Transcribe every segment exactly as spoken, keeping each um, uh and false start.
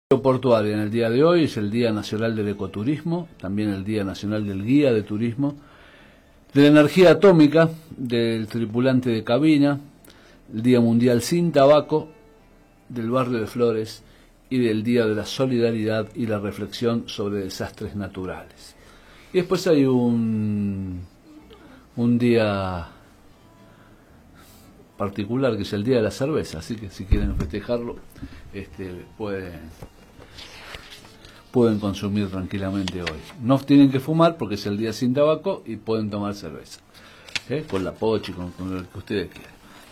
Portuaria en el día de hoy es el Día Nacional del Ecoturismo, también el Día Nacional del Guía de Turismo, de la Energía Atómica, del tripulante de cabina, el Día Mundial Sin Tabaco, del Barrio de Flores y del Día de la Solidaridad y la Reflexión sobre Desastres Naturales. Y después hay un, un día particular que es el Día de la Cerveza, así que si quieren festejarlo, este, pueden... pueden consumir tranquilamente hoy. No tienen que fumar porque es el día sin tabaco y pueden tomar cerveza. ¿Eh? Con la pochi, con, con lo que ustedes quieran.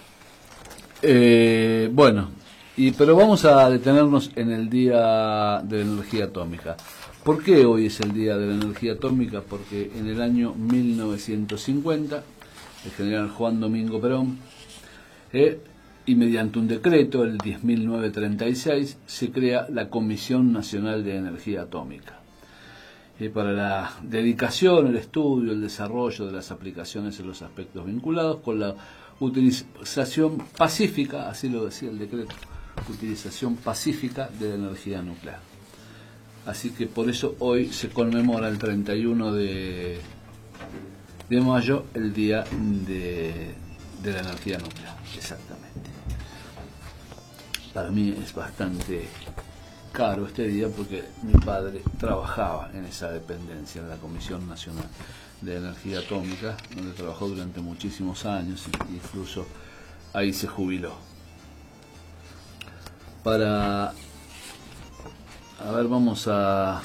Eh, bueno, y, pero vamos a detenernos en el Día de la Energía Atómica. ¿Por qué hoy es el Día de la Energía Atómica? Porque en el año mil novecientos cincuenta, el general Juan Domingo Perón, eh, y mediante un decreto, el diez mil novecientos treinta y seis, se crea la Comisión Nacional de Energía Atómica. Eh, para la dedicación, el estudio, el desarrollo de las aplicaciones en los aspectos vinculados con la utilización pacífica, así lo decía el decreto, utilización pacífica de la energía nuclear. Así que por eso hoy se conmemora el treinta y uno de mayo el Día de, de la Energía Nuclear, exactamente. Para mí es bastante caro este día porque mi padre trabajaba en esa dependencia, en la Comisión Nacional de Energía Atómica, donde trabajó durante muchísimos años e incluso ahí se jubiló. Para... A ver, vamos a...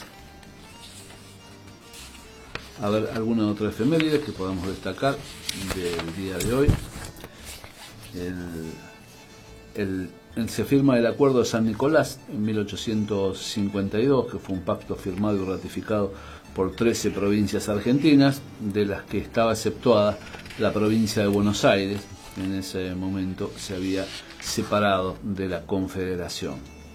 A ver alguna otra efeméride que podamos destacar del día de hoy. El... el Se firma el Acuerdo de San Nicolás en mil ochocientos cincuenta y dos, que fue un pacto firmado y ratificado por trece provincias argentinas, de las que estaba exceptuada la provincia de Buenos Aires, que en ese momento se había separado de la Confederación.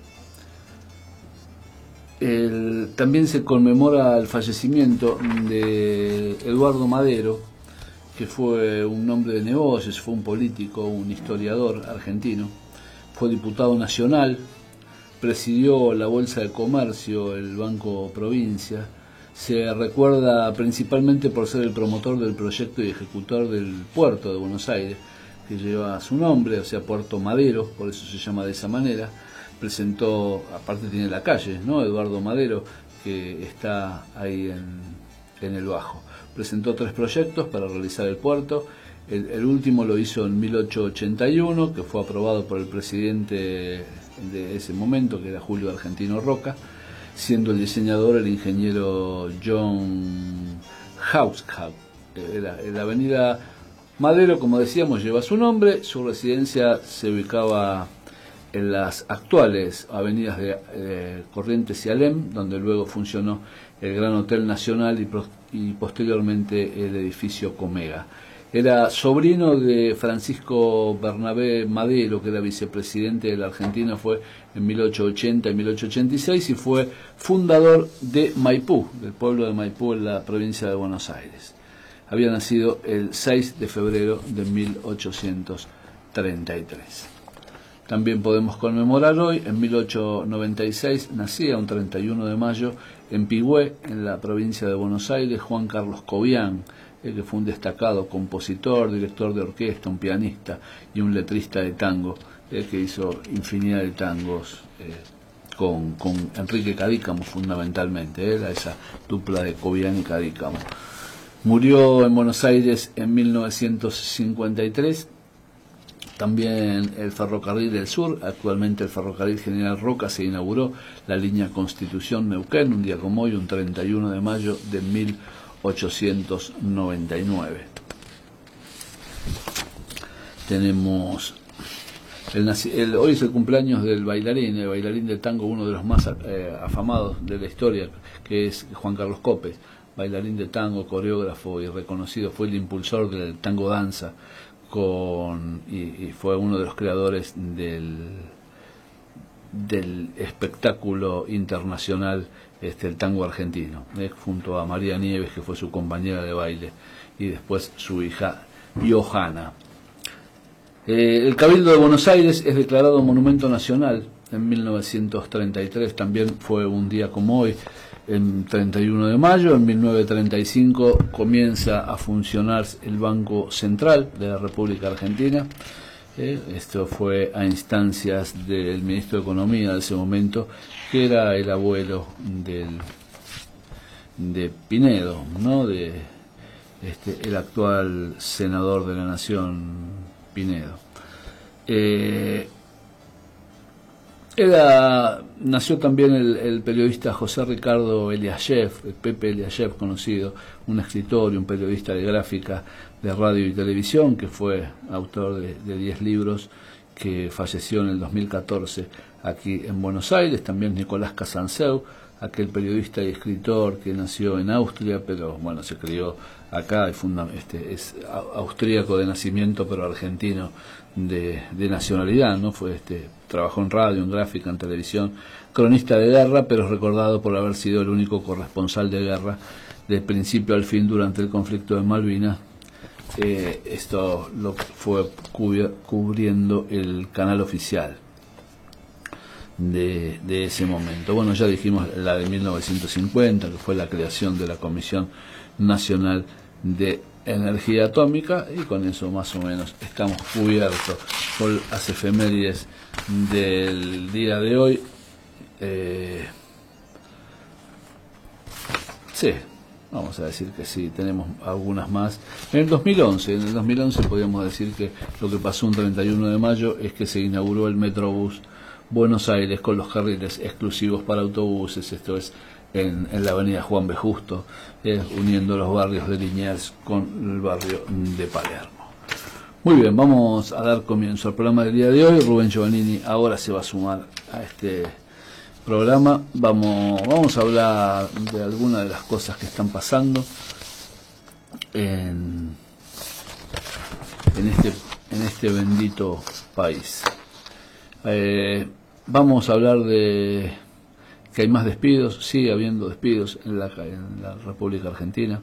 El, también se conmemora el fallecimiento de Eduardo Madero, que fue un hombre de negocios, fue un político, un historiador argentino. Fue diputado nacional, presidió la Bolsa de Comercio, el Banco Provincia. Se recuerda principalmente por ser el promotor del proyecto y ejecutor del puerto de Buenos Aires, que lleva su nombre, o sea, Puerto Madero, por eso se llama de esa manera. Presentó, aparte tiene la calle, ¿no? Eduardo Madero, que está ahí en, en el Bajo. Presentó tres proyectos para realizar el puerto. El, el último lo hizo en mil ochocientos ochenta y uno, que fue aprobado por el presidente de ese momento, que era Julio Argentino Roca, siendo el diseñador el ingeniero John Hauskag. La, la avenida Madero, como decíamos, lleva su nombre. Su residencia se ubicaba en las actuales avenidas de eh, Corrientes y Alem, donde luego funcionó el Gran Hotel Nacional y, pro, y posteriormente el edificio Comega. Era sobrino de Francisco Bernabé Madero, que era vicepresidente de la Argentina, fue en mil ochocientos ochenta y mil ochocientos ochenta y seis, y fue fundador de Maipú, del pueblo de Maipú en la provincia de Buenos Aires. Había nacido el seis de febrero de mil ochocientos treinta y tres. También podemos conmemorar hoy, en mil ochocientos noventa y seis, nacía un treinta y uno de mayo en Pigüé, en la provincia de Buenos Aires, Juan Carlos Cobián, que fue un destacado compositor, director de orquesta, un pianista y un letrista de tango, eh, que hizo infinidad de tangos eh, con, con Enrique Cadícamo fundamentalmente, eh, esa dupla de Cobián y Cadícamo. Murió en Buenos Aires en mil novecientos cincuenta y tres. También el Ferrocarril del Sur, actualmente el Ferrocarril General Roca, se inauguró la línea Constitución-Neuquén, un día como hoy, un treinta y uno de mayo de mil ochocientos noventa y nueve. Tenemos el, el, hoy es el cumpleaños del bailarín, el bailarín de tango, uno de los más eh, afamados de la historia, que es Juan Carlos Copes, bailarín de tango, coreógrafo y reconocido, fue el impulsor del tango danza con, y, y fue uno de los creadores del del espectáculo internacional, este, el tango argentino, eh, junto a María Nieves, que fue su compañera de baile, y después su hija Johanna. Eh, el Cabildo de Buenos Aires es declarado Monumento Nacional en mil novecientos treinta y tres también fue un día como hoy, el treinta y uno de mayo. En mil novecientos treinta y cinco comienza a funcionar el Banco Central de la República Argentina. Eh, esto fue a instancias del ministro de Economía de ese momento, que era el abuelo del, de Pinedo, ¿no? De este, el actual senador de la Nación, Pinedo. Eh, Era, nació también el, el periodista José Ricardo Eliashev, el Pepe Eliashev conocido, un escritor y un periodista de gráfica de radio y televisión, que fue autor de diez libros, que falleció en el dos mil catorce aquí en Buenos Aires. También Nicolás Casanseu, aquel periodista y escritor que nació en Austria, pero bueno, se crió acá, y funda, este, es austríaco de nacimiento, pero argentino de, de nacionalidad, ¿no? Fue este, trabajó en radio, en gráfica, en televisión, cronista de guerra, pero es recordado por haber sido el único corresponsal de guerra del principio al fin durante el conflicto de Malvinas. Eh, esto lo fue cubri cubriendo el canal oficial de, de ese momento. Bueno, ya dijimos la de mil novecientos cincuenta, que fue la creación de la Comisión Nacional de Energía Atómica, y con eso más o menos estamos cubiertos por las efemérides del día de hoy. Eh, sí, vamos a decir que sí, tenemos algunas más. En el dos mil once, en el dos mil once podríamos decir que lo que pasó un treinta y uno de mayo es que se inauguró el Metrobús Buenos Aires con los carriles exclusivos para autobuses. Esto es en, en la avenida Juan B. Justo, eh, uniendo los barrios de Liniers con el barrio de Palermo. Muy bien, vamos a dar comienzo al programa del día de hoy. Rubén Giovannini ahora se va a sumar a este programa. Vamos, vamos a hablar de algunas de las cosas que están pasando en, en, este, en este bendito país. Eh, vamos a hablar de que hay más despidos, sigue habiendo despidos en la, en la República Argentina.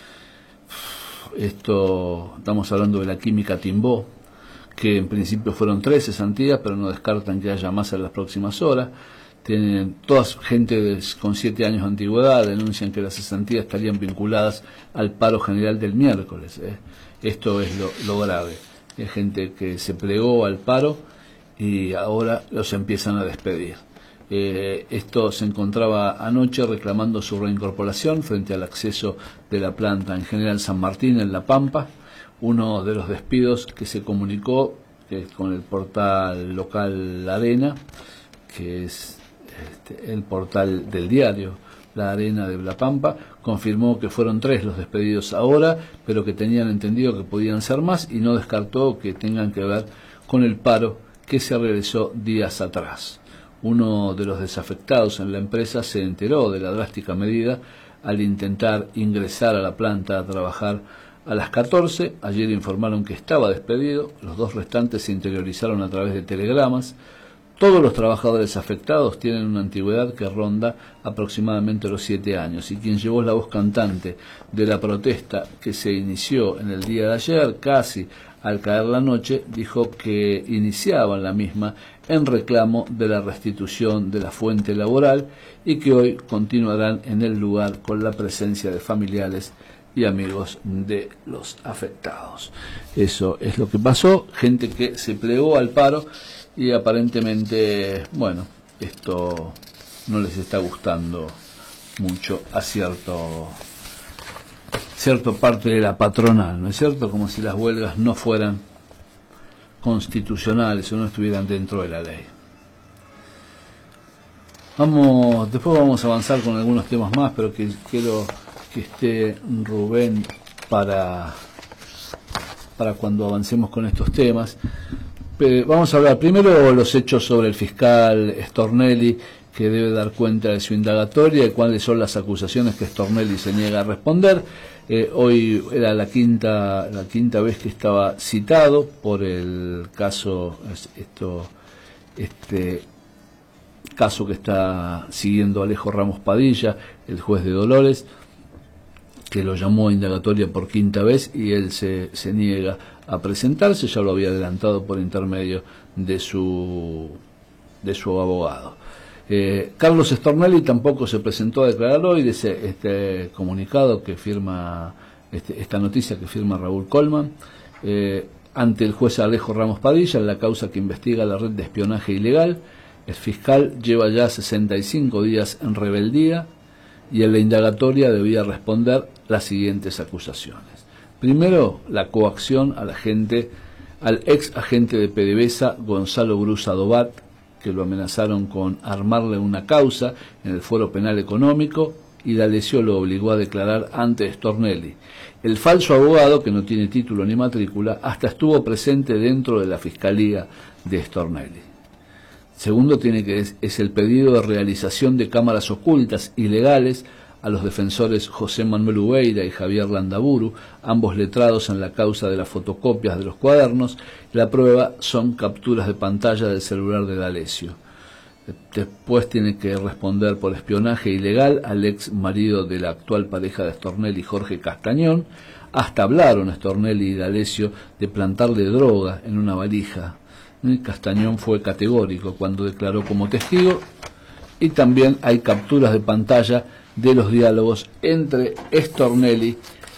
Esto, estamos hablando de la química Timbó, que en principio fueron tres cesantías, pero no descartan que haya más en las próximas horas. Tienen toda gente de, con siete años de antigüedad, denuncian que las cesantías estarían vinculadas al paro general del miércoles. ¿eh? Esto es lo, lo grave. Hay gente que se plegó al paro y ahora los empiezan a despedir. Eh, esto se encontraba anoche reclamando su reincorporación frente al acceso de la planta en General San Martín, en La Pampa. Uno de los despidos que se comunicó que con el portal local La Arena, que es este, el portal del diario La Arena de La Pampa, confirmó que fueron tres los despedidos ahora, pero que tenían entendido que podían ser más, y no descartó que tengan que ver con el paro que se realizó días atrás. Uno de los desafectados en la empresa se enteró de la drástica medida al intentar ingresar a la planta a trabajar a las catorce. Ayer informaron que estaba despedido. Los dos restantes se interiorizaron a través de telegramas. Todos los trabajadores afectados tienen una antigüedad que ronda aproximadamente los siete años, y quien llevó la voz cantante de la protesta que se inició en el día de ayer, casi al caer la noche, dijo que iniciaban la misma en reclamo de la restitución de la fuente laboral, y que hoy continuarán en el lugar con la presencia de familiares y amigos de los afectados. Eso es lo que pasó, gente que se plegó al paro, y aparentemente, bueno, esto no les está gustando mucho a cierto cierta parte de la patronal, ¿no es cierto? Como si las huelgas no fueran constitucionales o no estuvieran dentro de la ley. Vamos, después vamos a avanzar con algunos temas más, pero que quiero que esté Rubén para, para cuando avancemos con estos temas. Pero vamos a hablar primero los hechos sobre el fiscal Stornelli, que debe dar cuenta de su indagatoria y cuáles son las acusaciones que Stornelli se niega a responder. Eh, hoy era la quinta la quinta vez que estaba citado por el caso esto este caso que está siguiendo Alejo Ramos Padilla, el juez de Dolores, que lo llamó a indagatoria por quinta vez, y él se, se niega a presentarse. Ya lo había adelantado por intermedio de su de su abogado. Eh, Carlos Stornelli tampoco se presentó a declarar hoy, dice este comunicado que firma, este, esta noticia que firma Raúl Colman, eh, ante el juez Alejo Ramos Padilla en la causa que investiga la red de espionaje ilegal. El fiscal lleva ya sesenta y cinco días en rebeldía y en la indagatoria debía responder las siguientes acusaciones. Primero, la coacción al agente, al ex agente de PDVSA, Gonzalo Brusa Dobat, que lo amenazaron con armarle una causa en el Foro Penal Económico, y D'Alessio lo obligó a declarar ante Stornelli. El falso abogado, que no tiene título ni matrícula, hasta estuvo presente dentro de la fiscalía de Stornelli. Segundo, tiene que es, es el pedido de realización de cámaras ocultas ilegales a los defensores José Manuel Ubeira y Javier Landaburu, ambos letrados en la causa de las fotocopias de los cuadernos. La prueba son capturas de pantalla del celular de D'Alessio. Después tiene que responder por espionaje ilegal al ex marido de la actual pareja de Stornelli, Jorge Castañón. Hasta hablaron Stornelli y D'Alessio de plantarle droga en una valija. Castañón fue categórico cuando declaró como testigo, y también hay capturas de pantalla de los diálogos entre Stornelli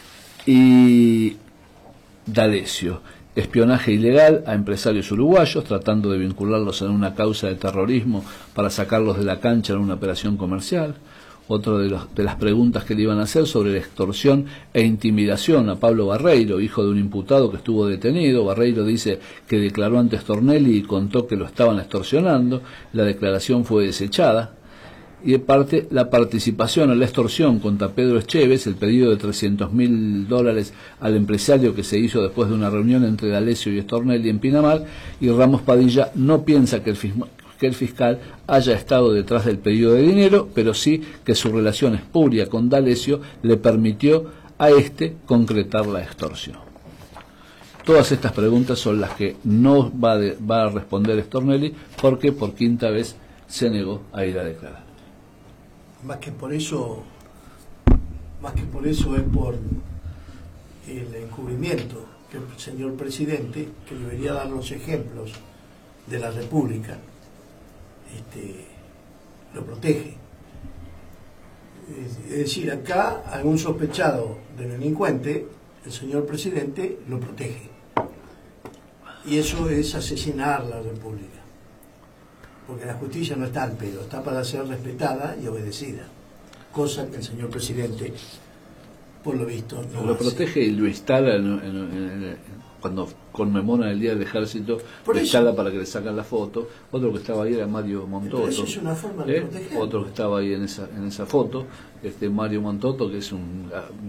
y D'Alessio. Espionaje ilegal a empresarios uruguayos, tratando de vincularlos en una causa de terrorismo para sacarlos de la cancha en una operación comercial. Otra de, los, de las preguntas que le iban a hacer sobre la extorsión e intimidación a Pablo Barreiro, hijo de un imputado que estuvo detenido. Barreiro dice que declaró ante Stornelli y contó que lo estaban extorsionando. La declaración fue desechada. Y de parte, la participación en la extorsión contra Pedro Echeves, el pedido de trescientos mil dólares al empresario que se hizo después de una reunión entre D'Alessio y Stornelli en Pinamar. Y Ramos Padilla no piensa que el fiscal que el fiscal haya estado detrás del pedido de dinero, pero sí que su relación espuria con D'Alessio le permitió a este concretar la extorsión. Todas estas preguntas son las que no va, de, va a responder Stornelli, porque por quinta vez se negó a ir a declarar. Más que por eso, más que por eso es por el encubrimiento que el señor presidente, que debería dar los ejemplos de la República, Este, lo protege. Es, es decir, acá algún sospechado de delincuente, el señor presidente lo protege. Y eso es asesinar la República. Porque la justicia no está al pedo, está para ser respetada y obedecida. Cosa que el señor presidente, por lo visto, no lo hace. Protege y lo instala en, en, en, en, cuando conmemoran el Día del Ejército, por lo eso, instala para que le sacan la foto. Otro que estaba ahí era Mario Montoto. Eso es una forma de ¿eh? proteger. Otro que estaba ahí en esa en esa foto, este Mario Montoto, que es un,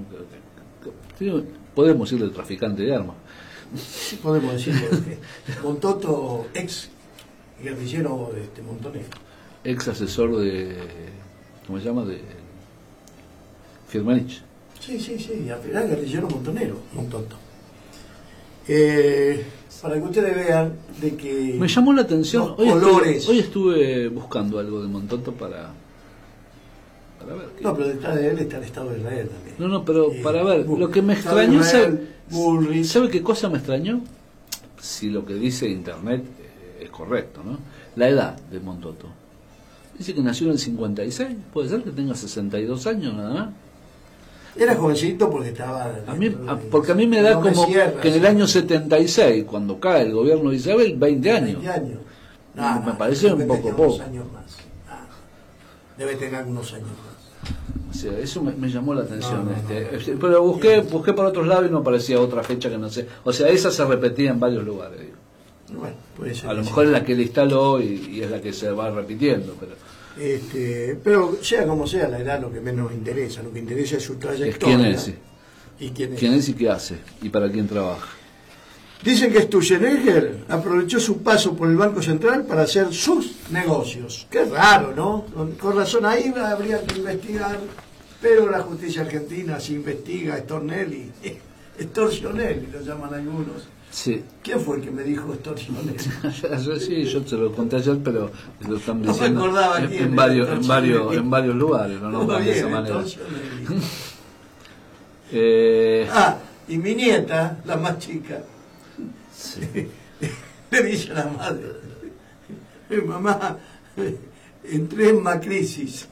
un podemos decirle traficante de armas. Sí, podemos decirlo. Montoto, ex guerrillero de este montonero. Ex asesor de, ¿cómo se llama? De Firmenich. Sí, sí, sí, al final guerrillero montonero, Montoto. Eh, para que ustedes vean de que me llamó la atención hoy colores. Estuve, hoy estuve buscando algo de Montoto para para ver qué... No, pero detrás de él está el Estado de Israel también. No, no, pero eh, para ver, Bull, lo que me Estado extrañó, Israel, ¿sabe, ¿sabe qué cosa me extrañó? Si lo que dice internet eh, es correcto, ¿no? La edad de Montoto. Dice que nació en el cincuenta y seis, puede ser que tenga sesenta y dos años nada más. Era jovencito porque estaba... A mí, a, porque a mí me da no como me cierra, que en el año setenta y seis, cuando cae el gobierno de Isabel, veinte años. veinte años. No, no, no, me parece un poco poco. Años más. Ah, debe tener algunos años más. O sea, eso me, me llamó la atención. No, no, este, no, no. Pero busqué, busqué por otros lados y no aparecía otra fecha que no sé. O sea, esa se repetía en varios lugares. Digo. Bueno, puede ser. A lo mejor es la que le instaló y, y es la que se va repitiendo, pero... Este, pero sea como sea, la edad lo que menos interesa, lo que interesa es su trayectoria. Es quién es, sí. ¿Y quién es? ¿Quién es y qué hace? ¿Y para quién trabaja? Dicen que Sturzenegger aprovechó su paso por el Banco Central para hacer sus negocios. Qué raro, ¿no? Con, con razón ahí habría que investigar, pero la justicia argentina se investiga a Stornelli, Extorsionelli lo llaman algunos. Sí. ¿Quién fue el que me dijo Extorsionelli? Sí, yo te lo conté ayer, pero lo están no diciendo me acordaba en, quién en, varios, en, varios, en varios lugares, no, no, no de bien, esa manera. eh... Ah, y mi nieta, la más chica, sí. le dice a la madre, Eh, mamá, entré en macrisis.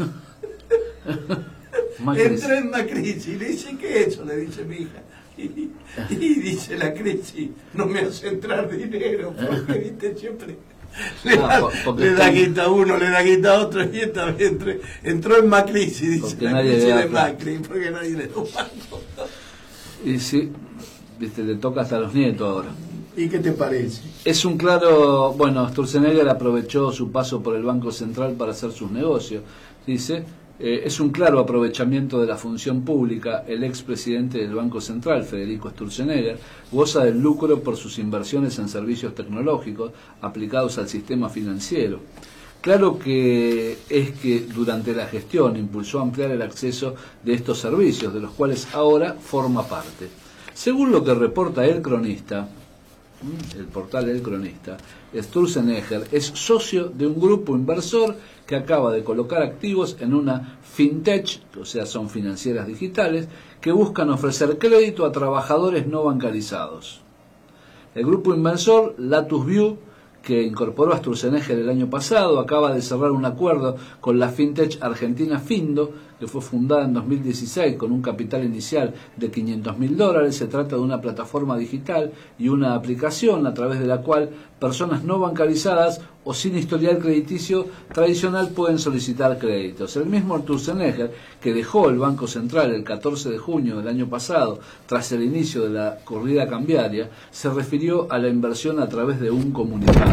Entré en macrisis. Le dice, ¿qué es eso? Le dice mi hija. Y, y dice la crisis, no me hace entrar dinero, porque viste siempre le da, no, le da guita a uno, le da guita a otro, y esta vez entró, entró en macrisis, dice porque la crisis de Macri, porque nadie le da un banco. Y sí, viste, le toca hasta a los nietos ahora. ¿Y qué te parece? Es un claro, bueno, Sturzenegger aprovechó su paso por el Banco Central para hacer sus negocios, dice. Eh, es un claro aprovechamiento de la función pública. El expresidente del Banco Central, Federico Sturzenegger, goza del lucro por sus inversiones en servicios tecnológicos aplicados al sistema financiero. Claro que es que durante la gestión impulsó ampliar el acceso de estos servicios, de los cuales ahora forma parte. Según lo que reporta El Cronista, el portal El Cronista, Sturzenegger es socio de un grupo inversor que acaba de colocar activos en una fintech, o sea, son financieras digitales, que buscan ofrecer crédito a trabajadores no bancarizados. El grupo inversor Latus View, que incorporó a Sturzenegger el año pasado, acaba de cerrar un acuerdo con la fintech argentina Findo, que fue fundada en dos mil dieciséis con un capital inicial de quinientos mil dólares. Se trata de una plataforma digital y una aplicación a través de la cual personas no bancarizadas o sin historial crediticio tradicional pueden solicitar créditos. El mismo Sturzenegger, que dejó el Banco Central el catorce de junio del año pasado, tras el inicio de la corrida cambiaria, se refirió a la inversión a través de un comunicado.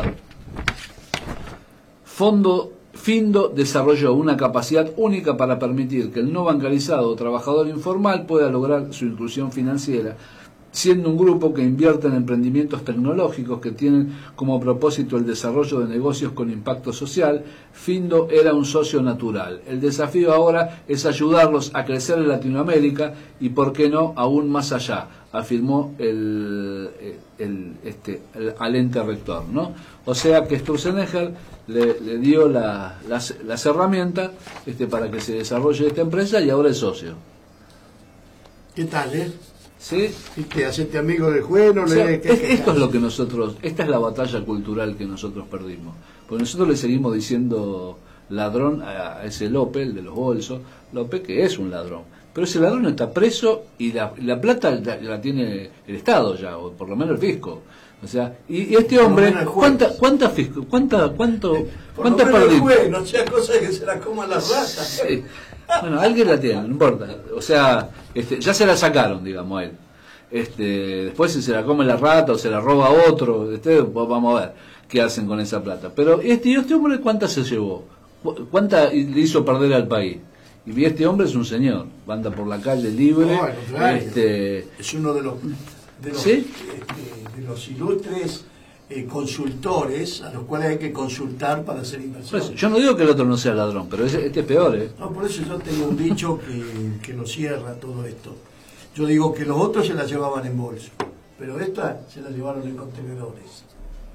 Fondo Findo desarrolló una capacidad única para permitir que el no bancarizado o trabajador informal pueda lograr su inclusión financiera, siendo un grupo que invierte en emprendimientos tecnológicos que tienen como propósito el desarrollo de negocios con impacto social. Findo era un socio natural. El desafío ahora es ayudarlos a crecer en Latinoamérica y, por qué no, aún más allá, afirmó el, el, este, el, al ente rector, ¿no? O sea que Sturzenegger le, le dio la, las, las herramientas este, para que se desarrolle esta empresa y ahora es socio. ¿Qué tal, eh? ¿Sí? ¿Viste? Hacete amigo del juez, no o sea, le es, esto es lo que nosotros, esta es la batalla cultural que nosotros perdimos. Porque nosotros le seguimos diciendo ladrón a, a ese López, el de los bolsos, López, que es un ladrón. Pero ese ladrón está preso y la, la plata la, la tiene el Estado ya, o por lo menos el fisco. O sea, y, y este hombre, ¿cuánta, cuánta fisco, cuánta, cuánto, eh, cuánta perdió? No sea cosa que se la coman las ratas. Sí. Bueno, alguien la tiene, no importa. O sea, este, ya se la sacaron, digamos, a él. Este, después si se la come la rata o se la roba otro, este, vamos a ver qué hacen con esa plata. Pero este, este hombre, ¿cuánta se llevó? ¿Cuánta le hizo perder al país? Y este hombre es un señor, anda por la calle libre. No, bueno, claro, este, es uno de los, de los, ¿sí? este, de los ilustres eh, consultores a los cuales hay que consultar para hacer inversiones. Pues, yo no digo que el otro no sea ladrón, pero este, este es peor, ¿eh? No, por eso yo tengo un dicho que, que nos cierra todo esto. Yo digo que los otros se la llevaban en bolso, pero esta se la llevaron en contenedores.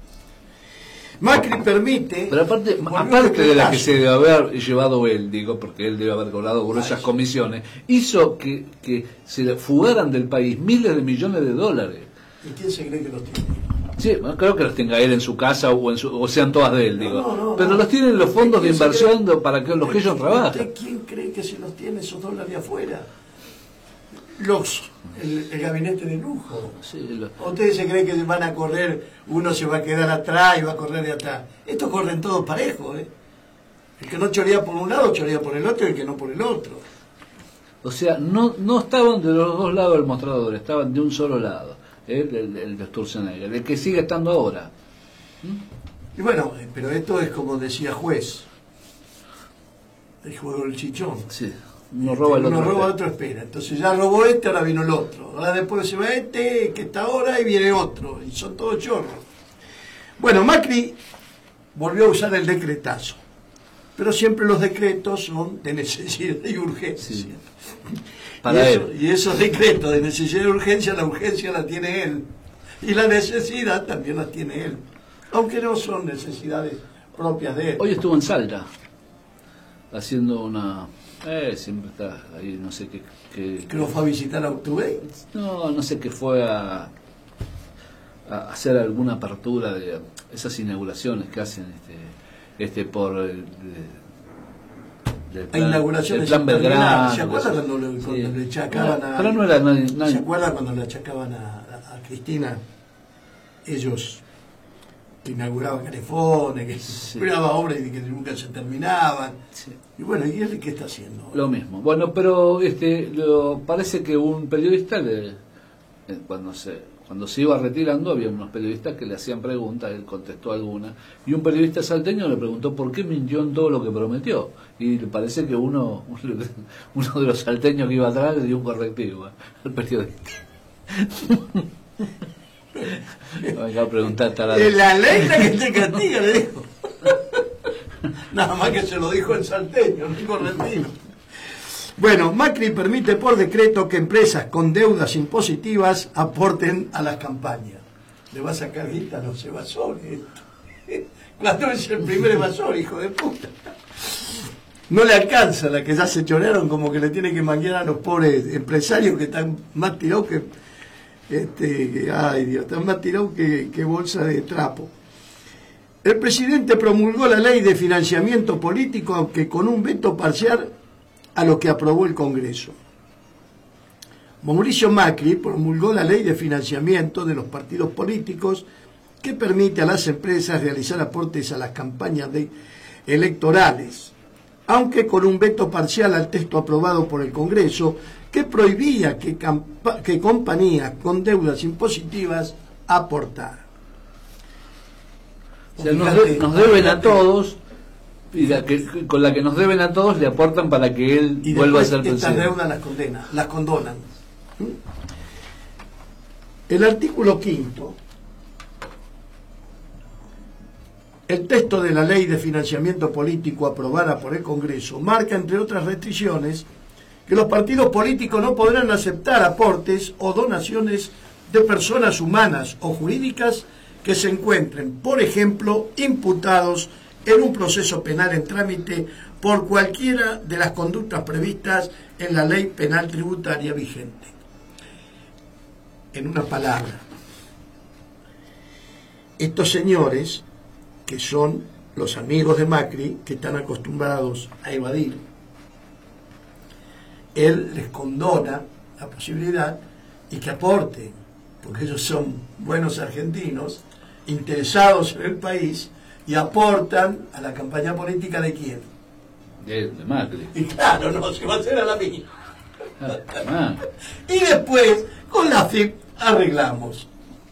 Macri permite... Pero aparte, aparte de la que se debe haber llevado él, digo, porque él debe haber cobrado gruesas comisiones, hizo que, que se fugaran del país miles de millones de dólares. ¿Y quién se cree que los tiene? Sí, bueno, creo que los tenga él en su casa o, en su, o sean todas de él, no, digo. No, no, pero no. los tienen los fondos de inversión cree, para que los que ellos trabajan. ¿Usted quién cree que se los tiene esos dólares de afuera? Los, el, el gabinete de lujo. Sí, lo... Ustedes se creen que van a correr, uno se va a quedar atrás y va a correr de atrás. Estos corren todos parejos, ¿eh? El que no chorea por un lado, chorea por el otro, y el que no por el otro. O sea, no, no estaban de los dos lados del mostrador, estaban de un solo lado, ¿eh? el, el, el de Sturzenegger, el que sigue estando ahora. ¿Mm? Y bueno, pero esto es como decía Juez, el juego del chichón. Sí. Uno roba el otro. Uno roba, el otro espera. Entonces ya robó este, ahora vino el otro. Ahora después se va este, que está ahora, y viene otro. Y son todos chorros. Bueno, Macri volvió a usar el decretazo. Pero siempre los decretos son de necesidad y urgencia. Sí. Para y, eso, él. y esos decretos de necesidad y urgencia, la urgencia la tiene él. Y la necesidad también la tiene él. Aunque no son necesidades propias de él. Hoy estuvo en Salta, haciendo una... Eh, siempre está ahí, no sé qué... qué ¿Que lo fue a visitar a Urtubey? No, no sé qué fue a... a hacer alguna apertura de esas inauguraciones que hacen este, este por el, del plan, inauguraciones del plan Belgrano. ¿Se acuerdan cuando, le, cuando sí. le achacaban a, pero no era nadie, nadie. ¿Se acuerdan cuando le achacaban a, a, a Cristina? Ellos que inauguraban Canefones, que sí. inauguraban obras y que nunca se terminaban. Sí. Y bueno, ¿y él qué está haciendo? Lo mismo. Bueno, pero este lo, parece que un periodista, le, cuando se cuando se iba retirando, había unos periodistas que le hacían preguntas, él contestó algunas, y un periodista salteño le preguntó por qué mintió en todo lo que prometió. Y le parece que uno uno de los salteños que iba atrás le dio un correctivo al periodista. Venga a preguntar a la... Es la ley la que te castiga, le dijo. Nada más que se lo dijo el salteño, no el correntino. Bueno, Macri permite por decreto que empresas con deudas impositivas aporten a las campañas. Le va a sacar guita, no se evasor esto. Cuando es el primer evasor, hijo de puta. No le alcanza la que ya se chorearon, como que le tiene que manguear a los pobres empresarios que están más tirados que... Este, que, ay Dios, están más tirados que, que bolsa de trapo. El presidente promulgó la ley de financiamiento político, aunque con un veto parcial a lo que aprobó el Congreso. Mauricio Macri promulgó la ley de financiamiento de los partidos políticos que permite a las empresas realizar aportes a las campañas de electorales, aunque con un veto parcial al texto aprobado por el Congreso que prohibía que, que compañías con deudas impositivas aportaran. O sea, nos, de, nos deben a todos, y la que, con la que nos deben a todos le aportan para que él y vuelva a ser presidente. Estas deudas las condenan, las condonan. El artículo quinto, el texto de la ley de financiamiento político aprobada por el Congreso marca, entre otras restricciones, que los partidos políticos no podrán aceptar aportes o donaciones de personas humanas o jurídicas que se encuentren, por ejemplo, imputados en un proceso penal en trámite por cualquiera de las conductas previstas en la ley penal tributaria vigente. En una palabra, estos señores, que son los amigos de Macri, que están acostumbrados a evadir, él les condona la posibilidad y que aporten, porque ellos son buenos argentinos, interesados en el país, y aportan a la campaña política de quién. De, de Macri. Y claro, no, se va a hacer a la mía. Ah, y después, con la F I P arreglamos.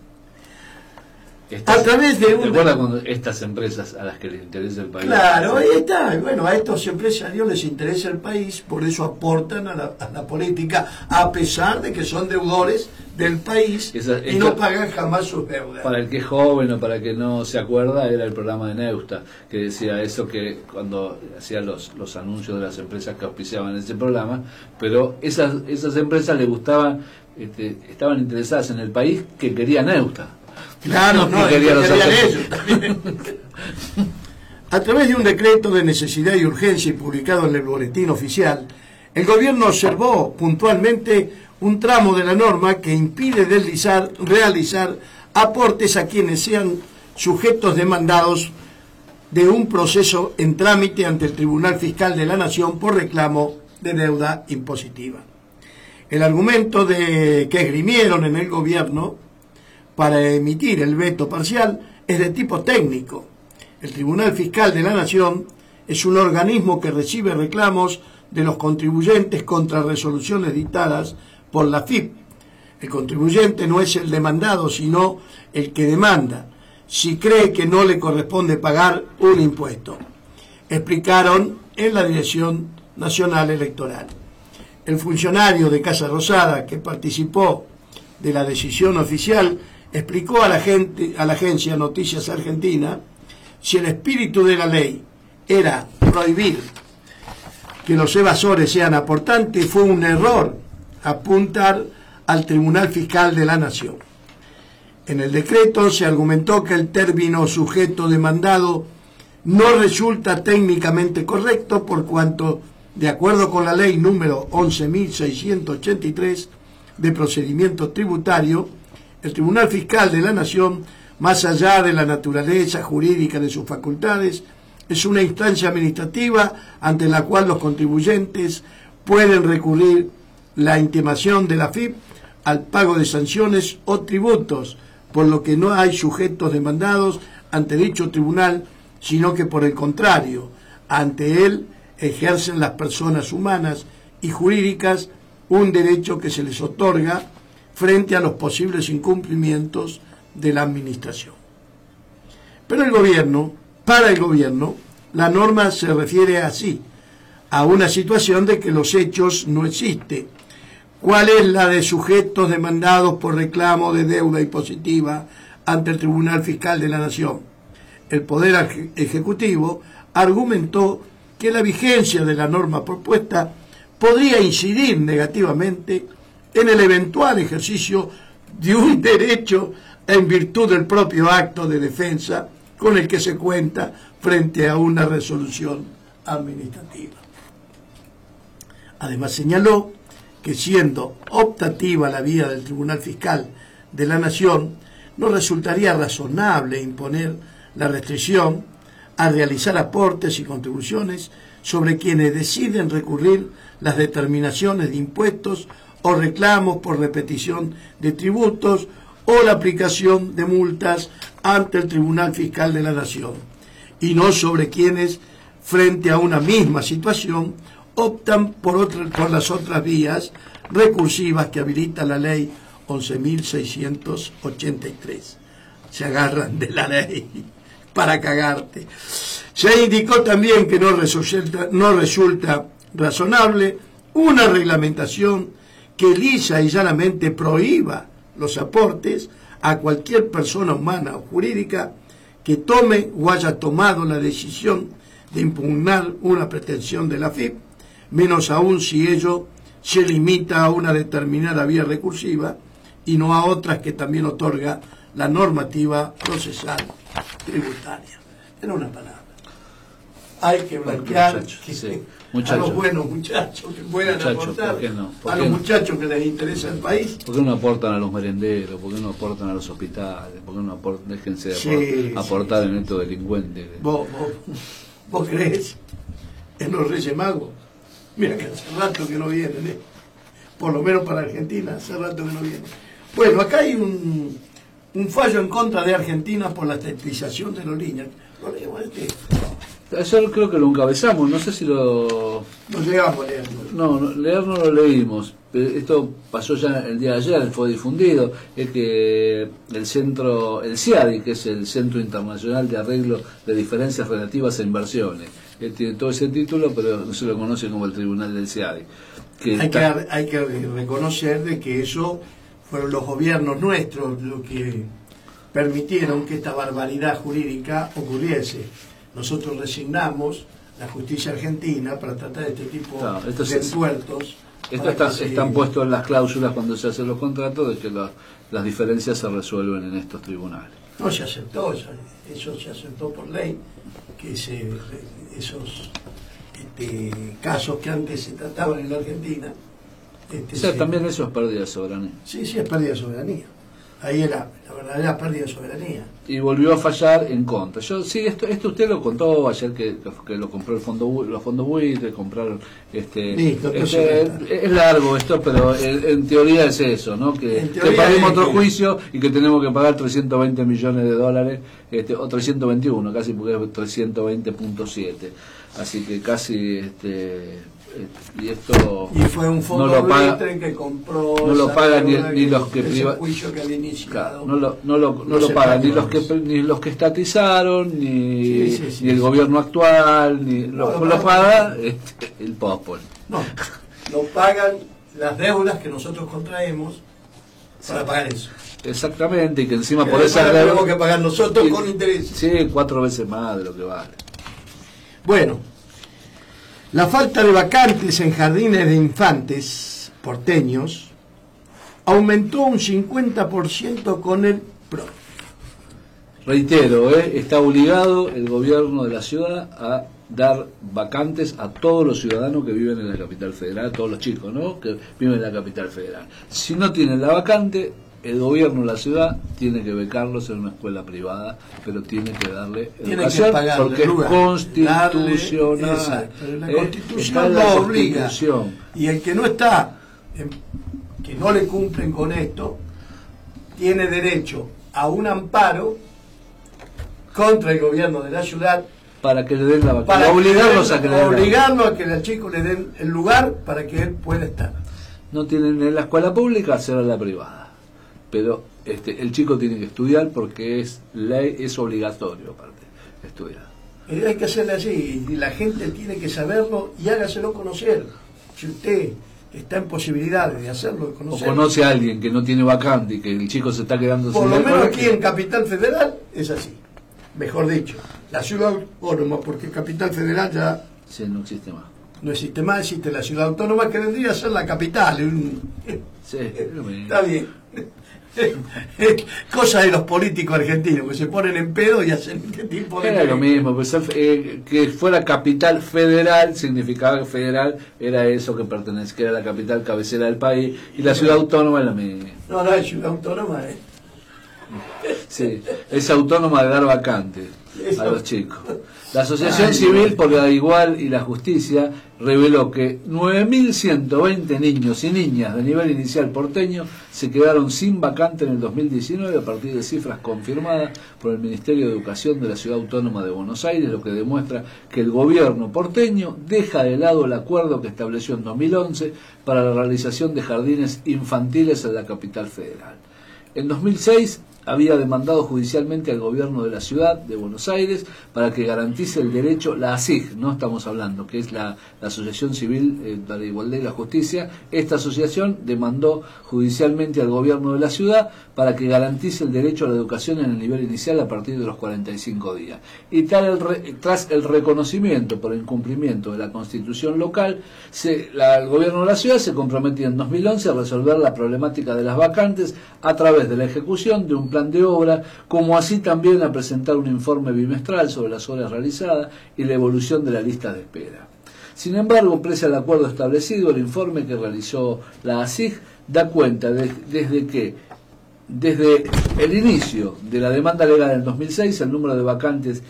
Estas, a través de un... ¿Recuerda cuando estas empresas a las que les interesa el país? Claro, ahí está. Bueno, a estos empresarios les interesa el país, por eso aportan a la, a la política, a pesar de que son deudores del país. Esa, y no pagan jamás sus deudas. Para el que es joven o para el que no se acuerda, era el programa de Neusta, que decía eso, que cuando hacía los, los anuncios de las empresas que auspiciaban ese programa, pero esas, esas empresas les gustaban, este, estaban interesadas en el país que quería Neusta. Claro, no, quería que querían ellos también. A través de un decreto de necesidad y urgencia y publicado en el Boletín Oficial, el gobierno observó puntualmente un tramo de la norma que impide deslizar, realizar aportes a quienes sean sujetos demandados de un proceso en trámite ante el Tribunal Fiscal de la Nación por reclamo de deuda impositiva. El argumento de que esgrimieron en el gobierno para emitir el veto parcial es de tipo técnico. El Tribunal Fiscal de la Nación es un organismo que recibe reclamos de los contribuyentes contra resoluciones dictadas por la F I P. El contribuyente no es el demandado, sino el que demanda, si cree que no le corresponde pagar un impuesto, explicaron en la Dirección Nacional Electoral. El funcionario de Casa Rosada que participó de la decisión oficial explicó a la, gente, a la agencia Noticias Argentina si el espíritu de la ley era prohibir que los evasores sean aportantes, fue un error apuntar al Tribunal Fiscal de la Nación. En el decreto se argumentó que el término sujeto demandado no resulta técnicamente correcto por cuanto, de acuerdo con la ley número once mil seiscientos ochenta y tres de procedimiento tributario, El Tribunal Fiscal de la Nación, más allá de la naturaleza jurídica de sus facultades, es una instancia administrativa ante la cual los contribuyentes pueden recurrir la intimación de la A F I P al pago de sanciones o tributos, por lo que no hay sujetos demandados ante dicho tribunal, sino que por el contrario, ante él ejercen las personas humanas y jurídicas un derecho que se les otorga frente a los posibles incumplimientos de la administración. Pero el gobierno, para el gobierno, la norma se refiere así, a una situación de que los hechos no existen. ¿Cuál es la de sujetos demandados por reclamo de deuda impositiva ante el Tribunal Fiscal de la Nación? El Poder Ejecutivo argumentó que la vigencia de la norma propuesta podría incidir negativamente en el eventual ejercicio de un derecho en virtud del propio acto de defensa con el que se cuenta frente a una resolución administrativa. Además señaló que siendo optativa la vía del Tribunal Fiscal de la Nación, no resultaría razonable imponer la restricción a realizar aportes y contribuciones sobre quienes deciden recurrir las determinaciones de impuestos o reclamos por repetición de tributos o la aplicación de multas ante el Tribunal Fiscal de la Nación, y no sobre quienes, frente a una misma situación, optan por, otra, por las otras vías recursivas que habilita la ley once mil seiscientos ochenta y tres. Se agarran de la ley para cagarte. Se indicó también que no resulta, no resulta razonable una reglamentación que lisa y llanamente prohíba los aportes a cualquier persona humana o jurídica que tome o haya tomado la decisión de impugnar una pretensión de la A F I P, menos aún si ello se limita a una determinada vía recursiva y no a otras que también otorga la normativa procesal tributaria. En una palabra, hay que blanquear muchachos, que, sí. a los buenos muchachos que puedan Muchachos, aportar, ¿por qué no? ¿Por a qué los no? muchachos que les interesa el país. ¿Por qué no aportan a los merenderos? ¿Por qué no aportan a los hospitales? ¿Por qué no aportan? Déjense de Sí, apor- aportar sí, en estos delincuentes. ¿Vos, vos, vos creés en los Reyes Magos? Mira que hace rato que no vienen, ¿eh? Por lo menos para Argentina, hace rato que no vienen. Bueno, acá hay un, un fallo en contra de Argentina por la estatización de los líneas. ¿Lo leemos este? Ayer creo que lo encabezamos, no sé si lo... No llegamos a leerlo. No, no, leer no lo leímos. Esto pasó ya el día de ayer, fue difundido. Es que el centro, el C I A D I, que es el Centro Internacional de Arreglo de Diferencias Relativas a Inversiones, él tiene todo ese título, pero no se lo conoce como el Tribunal del C I A D I. Que hay, está... que, hay que reconocer de que eso fueron los gobiernos nuestros los que permitieron que esta barbaridad jurídica ocurriese. Nosotros resignamos la justicia argentina para tratar este tipo Claro, esto de entuertos. Esto está, se... están puestos en las cláusulas cuando se hacen los contratos de que la, las diferencias se resuelven en estos tribunales. No se aceptó, eso, eso se aceptó por ley, que se, esos este, casos que antes se trataban en la Argentina. Este, O sea, se... también eso es pérdida de soberanía. Sí, sí, es pérdida de soberanía. Ahí era la verdadera pérdida de soberanía. Y volvió a fallar en contra. Yo sí, esto esto usted lo contó ayer que, que lo compró el fondo los fondos buitres, compraron este, Listo, este es largo esto, pero en, en teoría es eso, ¿no? Que, que pagamos otro que... juicio y que tenemos que pagar trescientos veinte millones de dólares, este, o trescientos veintiuno, casi porque es trescientos veinte punto siete. Así que casi este y esto y fue un fondo no lo paga, que compró no lo pagan ni, ni los que priva, que claro, no lo no lo, no lo pagan ni los que ni los que estatizaron ni, sí, sí, sí, ni el sí. gobierno actual ni no, lo, lo, lo paga este, el Popol. No, lo pagan las deudas que nosotros contraemos para pagar eso. Exactamente, y que encima que por esa deuda tenemos que pagar nosotros y, con intereses. Sí, cuatro veces más de lo que vale. Bueno, la falta de vacantes en jardines de infantes porteños aumentó un cincuenta por ciento con el P R O. Reitero, ¿eh? Está obligado el gobierno de la ciudad a dar vacantes a todos los ciudadanos que viven en la capital federal, todos los chicos, ¿no? Que viven en la capital federal. Si no tienen la vacante, el gobierno de la ciudad tiene que becarlos en una escuela privada, pero tiene que darle tiene educación que pagarle porque es lugar, constitucional. darle, exacto, la eh, constitución la lo obliga. Constitución. Y el que no está, en, que no le cumplen con esto, tiene derecho a un amparo contra el gobierno de la ciudad para que le den la vacuna, para obligarlos que a que le den la obligarlo a que al chico le den el lugar para que él pueda estar. No tienen en la escuela pública, será la privada, pero este el chico tiene que estudiar porque es ley, es obligatorio aparte estudiar. Y hay que hacerle así, y la gente tiene que saberlo y hágaselo conocer. Si usted está en posibilidades de hacerlo conocer, o conoce a alguien que no tiene vacante y que el chico se está quedando por sin lo menos colegio. aquí en Capital Federal es así, mejor dicho, la ciudad autónoma, porque Capital Federal ya Sí, no existe más. no existe más, existe la ciudad autónoma que vendría a ser la capital. Un... Sí, Está bien. Cosa de los políticos argentinos que se ponen en pedo y hacen este tipo de... Era lo mismo, pues, eh, que fuera capital federal significaba que federal era eso que pertenece, que era la capital cabecera del país, y la ciudad autónoma es la misma. No, no, es ciudad autónoma, ¿eh? Sí, es autónoma de dar vacante Eso. a los chicos. La Asociación Ay, Civil no. por la Igual y la Justicia reveló que nueve mil ciento veinte niños y niñas de nivel inicial porteño se quedaron sin vacante en el dos mil diecinueve a partir de cifras confirmadas por el Ministerio de Educación de la Ciudad Autónoma de Buenos Aires, lo que demuestra que el gobierno porteño deja de lado el acuerdo que estableció en dos mil once para la realización de jardines infantiles en la capital federal. En dos mil seis había demandado judicialmente al gobierno de la ciudad de Buenos Aires para que garantice el derecho, la A S I G, no estamos hablando, que es la, la Asociación Civil eh, de la Igualdad y la Justicia. Esta asociación demandó judicialmente al gobierno de la ciudad para que garantice el derecho a la educación en el nivel inicial a partir de los cuarenta y cinco días. Y tal el re, tras el reconocimiento por incumplimiento de la Constitución local, se, la, el gobierno de la ciudad se comprometió en dos mil once a resolver la problemática de las vacantes a través de la ejecución de un plan de obra, como así también a presentar un informe bimestral sobre las obras realizadas y la evolución de la lista de espera. Sin embargo, pese al acuerdo establecido, el informe que realizó la A S I G da cuenta de, desde que desde el inicio de la demanda legal en dos mil seis, el número de vacantes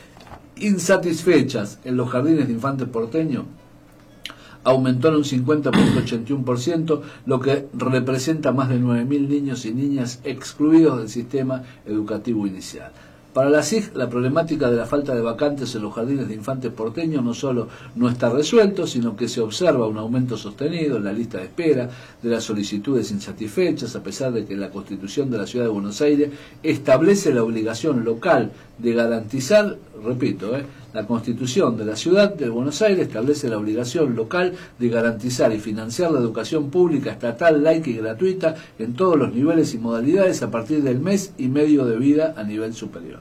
insatisfechas en los jardines de infantes porteños aumentó en un cincuenta punto ochenta y uno por ciento, lo que representa más de nueve mil niños y niñas excluidos del sistema educativo inicial. Para la S I G, la problemática de la falta de vacantes en los jardines de infantes porteños no solo no está resuelto, sino que se observa un aumento sostenido en la lista de espera de las solicitudes insatisfechas, a pesar de que la Constitución de la Ciudad de Buenos Aires establece la obligación local de garantizar, repito, eh, la Constitución de la Ciudad de Buenos Aires establece la obligación local de garantizar y financiar la educación pública, estatal, laica y gratuita en todos los niveles y modalidades a partir del mes y medio de vida a nivel superior.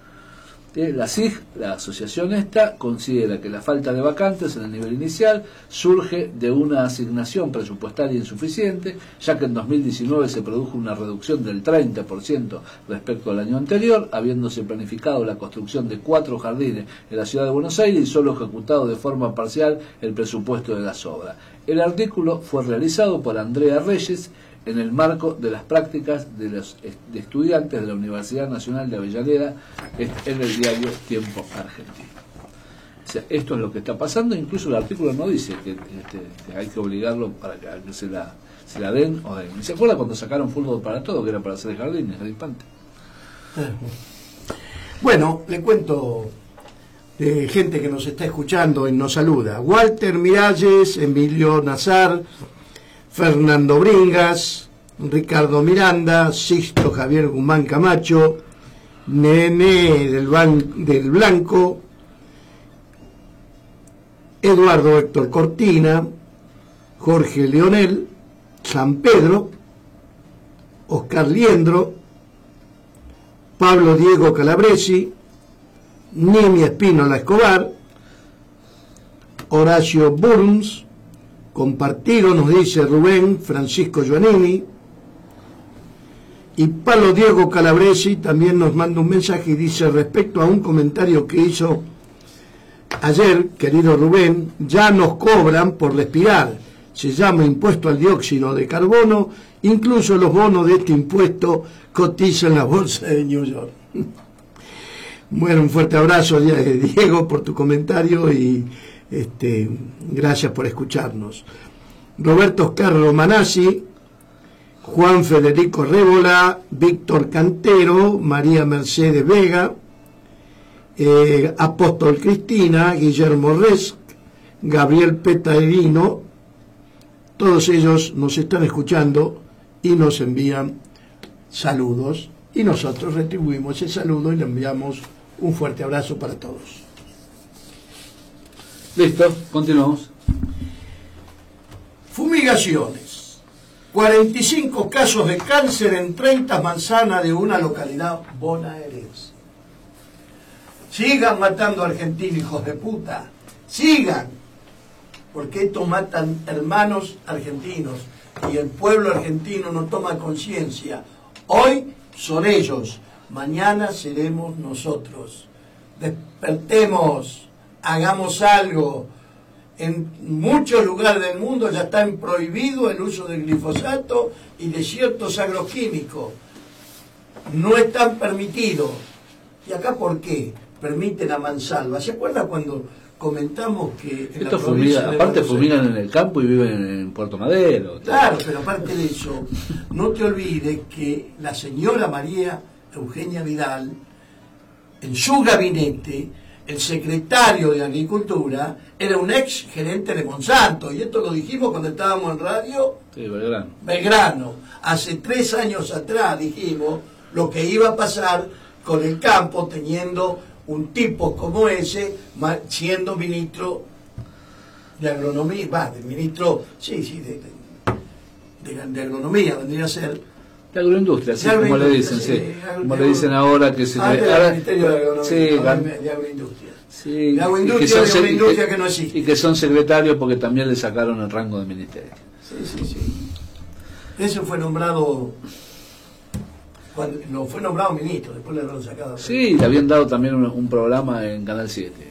La S I G, la asociación esta, considera que la falta de vacantes en el nivel inicial surge de una asignación presupuestaria insuficiente, ya que en dos mil diecinueve se produjo una reducción del treinta por ciento respecto al año anterior, habiéndose planificado la construcción de cuatro jardines en la ciudad de Buenos Aires y solo ejecutado de forma parcial el presupuesto de las obras. El artículo fue realizado por Andrea Reyes en el marco de las prácticas de los de estudiantes de la Universidad Nacional de Avellaneda en el diario Tiempo Argentino. O sea, esto es lo que está pasando, incluso el artículo no dice que, este, que hay que obligarlo para que, que se, la, se la den o den. ¿Se acuerda cuando sacaron fútbol para todo, que era para hacer jardines de infante? Bueno, le cuento de gente que nos está escuchando y nos saluda. Walter Miralles, Emilio Nazar, Fernando Bringas, Ricardo Miranda, Sixto Javier Guzmán Camacho, Nene del, Ban del Blanco, Eduardo Héctor Cortina, Jorge Leonel, San Pedro, Oscar Liendro, Pablo Diego Calabresi, Nimia Espínola Escobar, Horacio Burns, compartido, nos dice Rubén Francisco Giovannini, y Pablo Diego Calabresi también nos manda un mensaje y dice: respecto a un comentario que hizo ayer, querido Rubén, ya nos cobran por respirar, se llama impuesto al dióxido de carbono, incluso los bonos de este impuesto cotizan en la bolsa de New York. Bueno, un fuerte abrazo, Diego, por tu comentario y este, gracias por escucharnos. Roberto Oscar Romanazzi, Juan Federico Rébola, Víctor Cantero, María Mercedes Vega, eh, Apóstol Cristina, Guillermo Resc, Gabriel Petaerino, todos ellos nos están escuchando y nos envían saludos y nosotros retribuimos ese saludo y le enviamos un fuerte abrazo para todos. Listo, continuamos. Fumigaciones. cuarenta y cinco casos de cáncer en treinta manzanas de una localidad bonaerense. Sigan matando argentinos, hijos de puta. Sigan. Porque estos matan hermanos argentinos y el pueblo argentino no toma conciencia. Hoy son ellos, mañana seremos nosotros. Despertemos, hagamos algo. En muchos lugares del mundo ya está prohibido el uso del glifosato y de ciertos agroquímicos. No están permitidos. ¿Y acá por qué? Permiten a mansalva. ¿Se acuerda cuando comentamos que en Esto fumiga, aparte fumigan en el campo y viven en Puerto Madero? Claro, pero aparte de eso, no te olvides que la señora María Eugenia Vidal, en su gabinete, el secretario de Agricultura era un ex gerente de Monsanto, y esto lo dijimos cuando estábamos en radio. Sí, Belgrano. Belgrano. Hace tres años atrás dijimos lo que iba a pasar con el campo teniendo un tipo como ese siendo ministro de agronomía, va, de ministro, sí, sí, de, de, de, de agronomía vendría a ser. De agroindustria, sí, de como agroindustria, le dicen, sí. sí. Como le dicen ahora que se... Ah, del ahora, Ministerio de Agronomía, sí, de, gan... de agroindustria. Sí, de agroindustria, y que son, de agroindustria y que, que no existe. Y que son secretarios porque también le sacaron el rango de ministerio. Sí, sí, sí. Ese fue nombrado... Cuando lo fue nombrado ministro, después le habrán sacado. Sí, le habían dado también un, un programa en Canal siete.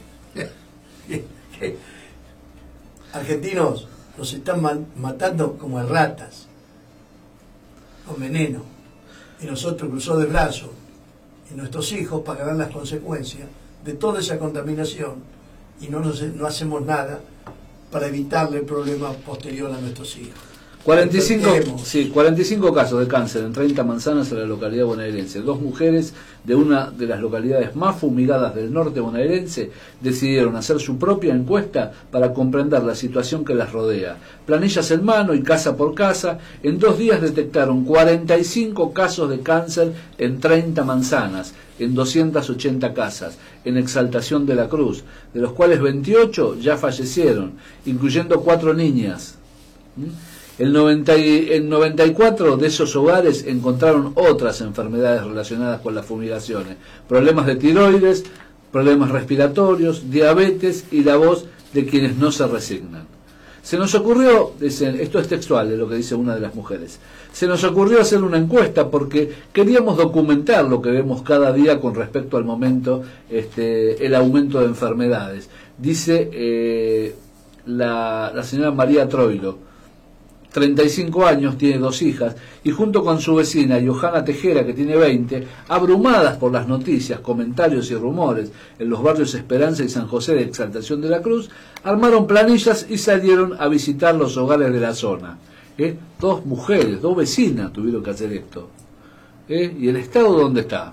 Argentinos nos están man, matando como a ratas, con veneno, y nosotros cruzó de brazos, y nuestros hijos pagarán las consecuencias de toda esa contaminación, y no, nos, no hacemos nada para evitarle el problema posterior a nuestros hijos. cuarenta y cinco, sí, cuarenta y cinco casos de cáncer en treinta manzanas en la localidad bonaerense. Dos mujeres de una de las localidades más fumigadas del norte bonaerense decidieron hacer su propia encuesta para comprender la situación que las rodea. Planillas en mano y casa por casa, en dos días detectaron cuarenta y cinco casos de cáncer en treinta manzanas, en doscientas ochenta casas, en Exaltación de la Cruz, de los cuales veintiocho ya fallecieron, incluyendo cuatro niñas. ¿Mm? El noventa y, en noventa y cuatro de esos hogares encontraron otras enfermedades relacionadas con las fumigaciones, problemas de tiroides, problemas respiratorios, diabetes y la voz de quienes no se resignan. Se nos ocurrió, dicen, esto es textual de lo que dice una de las mujeres, se nos ocurrió hacer una encuesta porque queríamos documentar lo que vemos cada día con respecto al momento, este, el aumento de enfermedades. Dice eh, la, la señora María Troilo, treinta y cinco años, tiene dos hijas, y junto con su vecina, Johanna Tejera, que tiene veinte, abrumadas por las noticias, comentarios y rumores en los barrios Esperanza y San José de Exaltación de la Cruz, armaron planillas y salieron a visitar los hogares de la zona. ¿Eh? Dos mujeres, dos vecinas tuvieron que hacer esto. ¿Eh? ¿Y el Estado dónde está?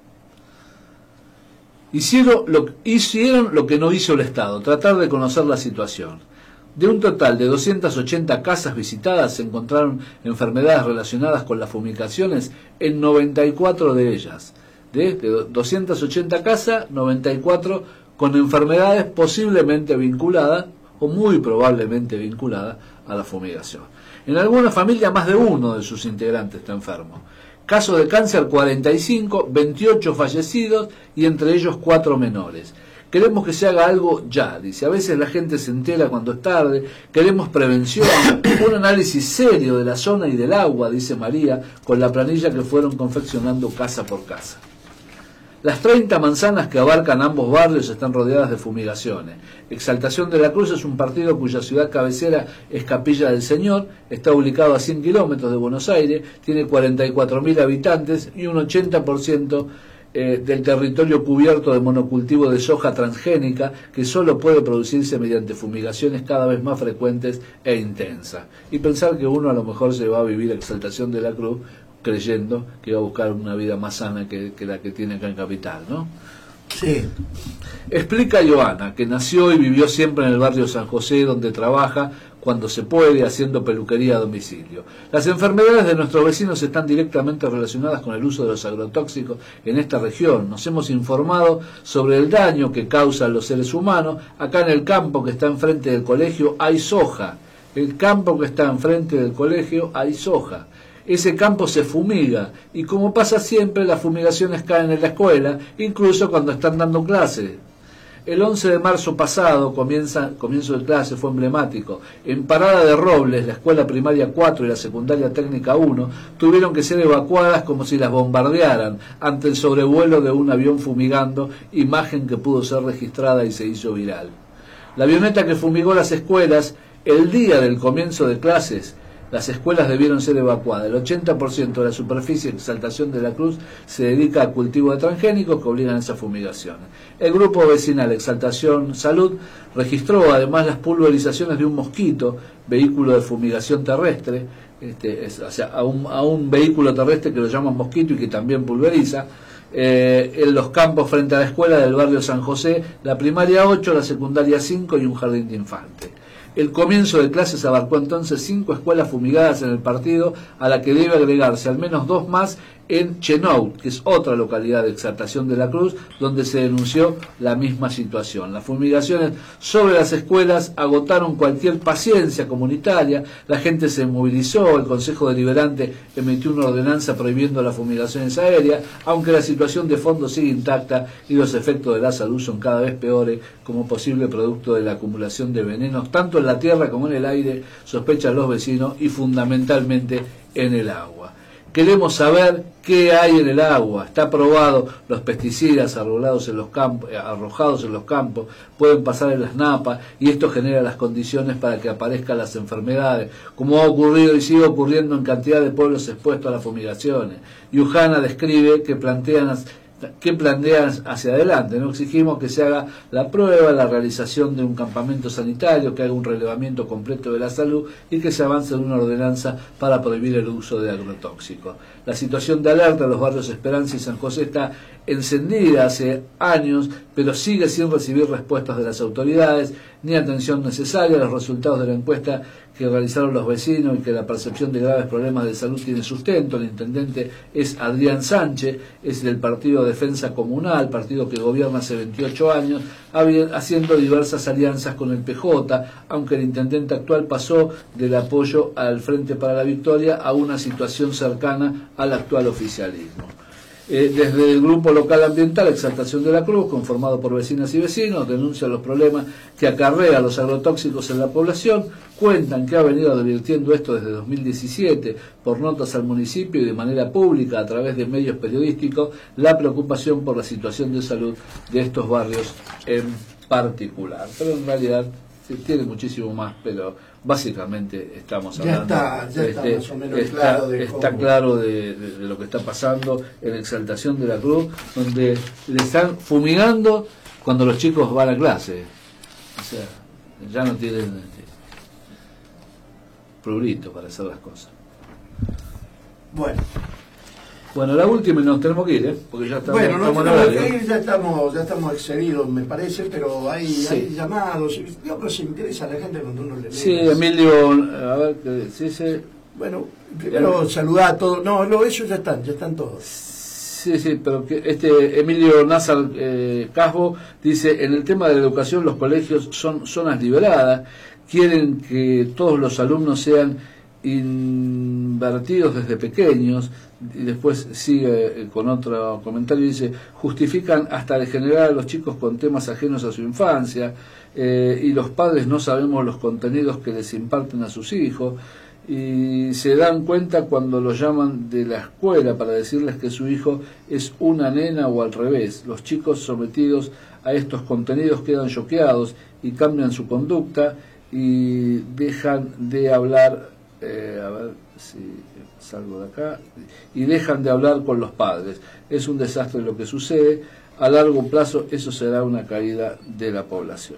Hicieron lo, hicieron lo que no hizo el Estado, tratar de conocer la situación. De un total de doscientas ochenta casas visitadas se encontraron enfermedades relacionadas con las fumigaciones en noventa y cuatro de ellas. De, de doscientas ochenta casas, noventa y cuatro con enfermedades posiblemente vinculadas o muy probablemente vinculadas a la fumigación. En alguna familia más de uno de sus integrantes está enfermo. Casos de cáncer cuarenta y cinco, veintiocho fallecidos y entre ellos cuatro menores. Queremos que se haga algo ya, dice. A veces la gente se entera cuando es tarde. Queremos prevención, un análisis serio de la zona y del agua, dice María, con la planilla que fueron confeccionando casa por casa. Las treinta manzanas que abarcan ambos barrios están rodeadas de fumigaciones. Exaltación de la Cruz es un partido cuya ciudad cabecera es Capilla del Señor, está ubicado a cien kilómetros de Buenos Aires, tiene cuarenta y cuatro mil habitantes y un ochenta por ciento eh, del territorio cubierto de monocultivo de soja transgénica que solo puede producirse mediante fumigaciones cada vez más frecuentes e intensas. Y pensar que uno a lo mejor se va a vivir a Exaltación de la Cruz creyendo que va a buscar una vida más sana que, que la que tiene acá en Capital, ¿no? Sí. Explica Joana que nació y vivió siempre en el barrio San José, donde trabaja cuando se puede, haciendo peluquería a domicilio. Las enfermedades de nuestros vecinos están directamente relacionadas con el uso de los agrotóxicos en esta región. Nos hemos informado sobre el daño que causan los seres humanos. Acá en el campo que está enfrente del colegio hay soja. El campo que está enfrente del colegio hay soja. Ese campo se fumiga y, como pasa siempre, las fumigaciones caen en la escuela, incluso cuando están dando clases. El once de marzo pasado, comienza, comienzo de clase, fue emblemático. En Parada de Robles, la escuela primaria cuatro y la secundaria técnica uno tuvieron que ser evacuadas como si las bombardearan ante el sobrevuelo de un avión fumigando, imagen que pudo ser registrada y se hizo viral. La avioneta que fumigó las escuelas el día del comienzo de clases, las escuelas debieron ser evacuadas. El ochenta por ciento de la superficie de Exaltación de la Cruz se dedica a cultivo de transgénicos que obligan a esas fumigaciones. El grupo vecinal Exaltación Salud registró además las pulverizaciones de un mosquito, vehículo de fumigación terrestre, este, es, o sea, a un, a un vehículo terrestre que lo llaman mosquito y que también pulveriza, eh, en los campos frente a la escuela del barrio San José, la primaria ocho, la secundaria cinco y un jardín de infantes. El comienzo de clases abarcó entonces cinco escuelas fumigadas en el partido, a la que debe agregarse al menos dos más en Chenout, que es otra localidad de Exaltación de la Cruz, donde se denunció la misma situación. Las fumigaciones sobre las escuelas agotaron cualquier paciencia comunitaria, la gente se movilizó, el Consejo Deliberante emitió una ordenanza prohibiendo las fumigaciones aéreas, aunque la situación de fondo sigue intacta y los efectos de la salud son cada vez peores como posible producto de la acumulación de venenos, tanto en la tierra como en el aire, sospechan los vecinos, y fundamentalmente en el agua. Queremos saber qué hay en el agua. Está probado, los pesticidas arrolados en los campos, arrojados en los campos pueden pasar en las napas y esto genera las condiciones para que aparezcan las enfermedades, como ha ocurrido y sigue ocurriendo en cantidad de pueblos expuestos a las fumigaciones. Johanna describe que plantean ¿Qué plantean hacia adelante? No exigimos que se haga la prueba, la realización de un campamento sanitario, que haga un relevamiento completo de la salud y que se avance en una ordenanza para prohibir el uso de agrotóxicos. La situación de alerta en los barrios Esperanza y San José está encendida hace años, pero sigue sin recibir respuestas de las autoridades ni atención necesaria. Los resultados de la encuesta que realizaron los vecinos y que la percepción de graves problemas de salud tiene sustento. El intendente es Adrián Sánchez, es del partido Defensa Comunal, partido que gobierna hace veintiocho años, haciendo diversas alianzas con el P J, aunque el intendente actual pasó del apoyo al Frente para la Victoria a una situación cercana al actual oficialismo. Eh, desde el grupo local ambiental Exaltación de la Cruz, conformado por vecinas y vecinos, denuncian los problemas que acarrea los agrotóxicos en la población, cuentan que ha venido advirtiendo esto desde dos mil diecisiete por notas al municipio y de manera pública a través de medios periodísticos, la preocupación por la situación de salud de estos barrios en particular. Pero en realidad tiene muchísimo más, pero básicamente estamos hablando, ya está, ya está este, más o menos está, claro de está cómo... claro de, de, de lo que está pasando en Exaltación de la Cruz, donde le están fumigando cuando los chicos van a clase, o sea, ya no tienen este, prurito para hacer las cosas. Bueno. Bueno, la última y nos tenemos que ir, ¿eh? Porque ya estamos, bueno, no estamos tenemos en que ir, ya estamos, ya estamos excedidos, me parece, pero hay, sí. hay llamados. Yo creo que se interesa a la gente cuando uno le lee. Sí, Emilio, a ver, ¿qué sí, sí. Bueno, primero saludar a todos. No, no, ellos ya están, ya están todos. Sí, sí, pero que este Emilio Nazar eh, Casbo dice, en el tema de la educación los colegios son zonas liberadas, quieren que todos los alumnos sean invertidos desde pequeños, y después sigue con otro comentario y dice, justifican hasta degenerar a los chicos con temas ajenos a su infancia, eh, y los padres no sabemos los contenidos que les imparten a sus hijos, y se dan cuenta cuando los llaman de la escuela para decirles que su hijo es una nena o al revés. Los chicos sometidos a estos contenidos quedan choqueados y cambian su conducta y dejan de hablar, eh, a ver si salgo de acá, y dejan de hablar con los padres. Es un desastre lo que sucede. A largo plazo eso será una caída de la población.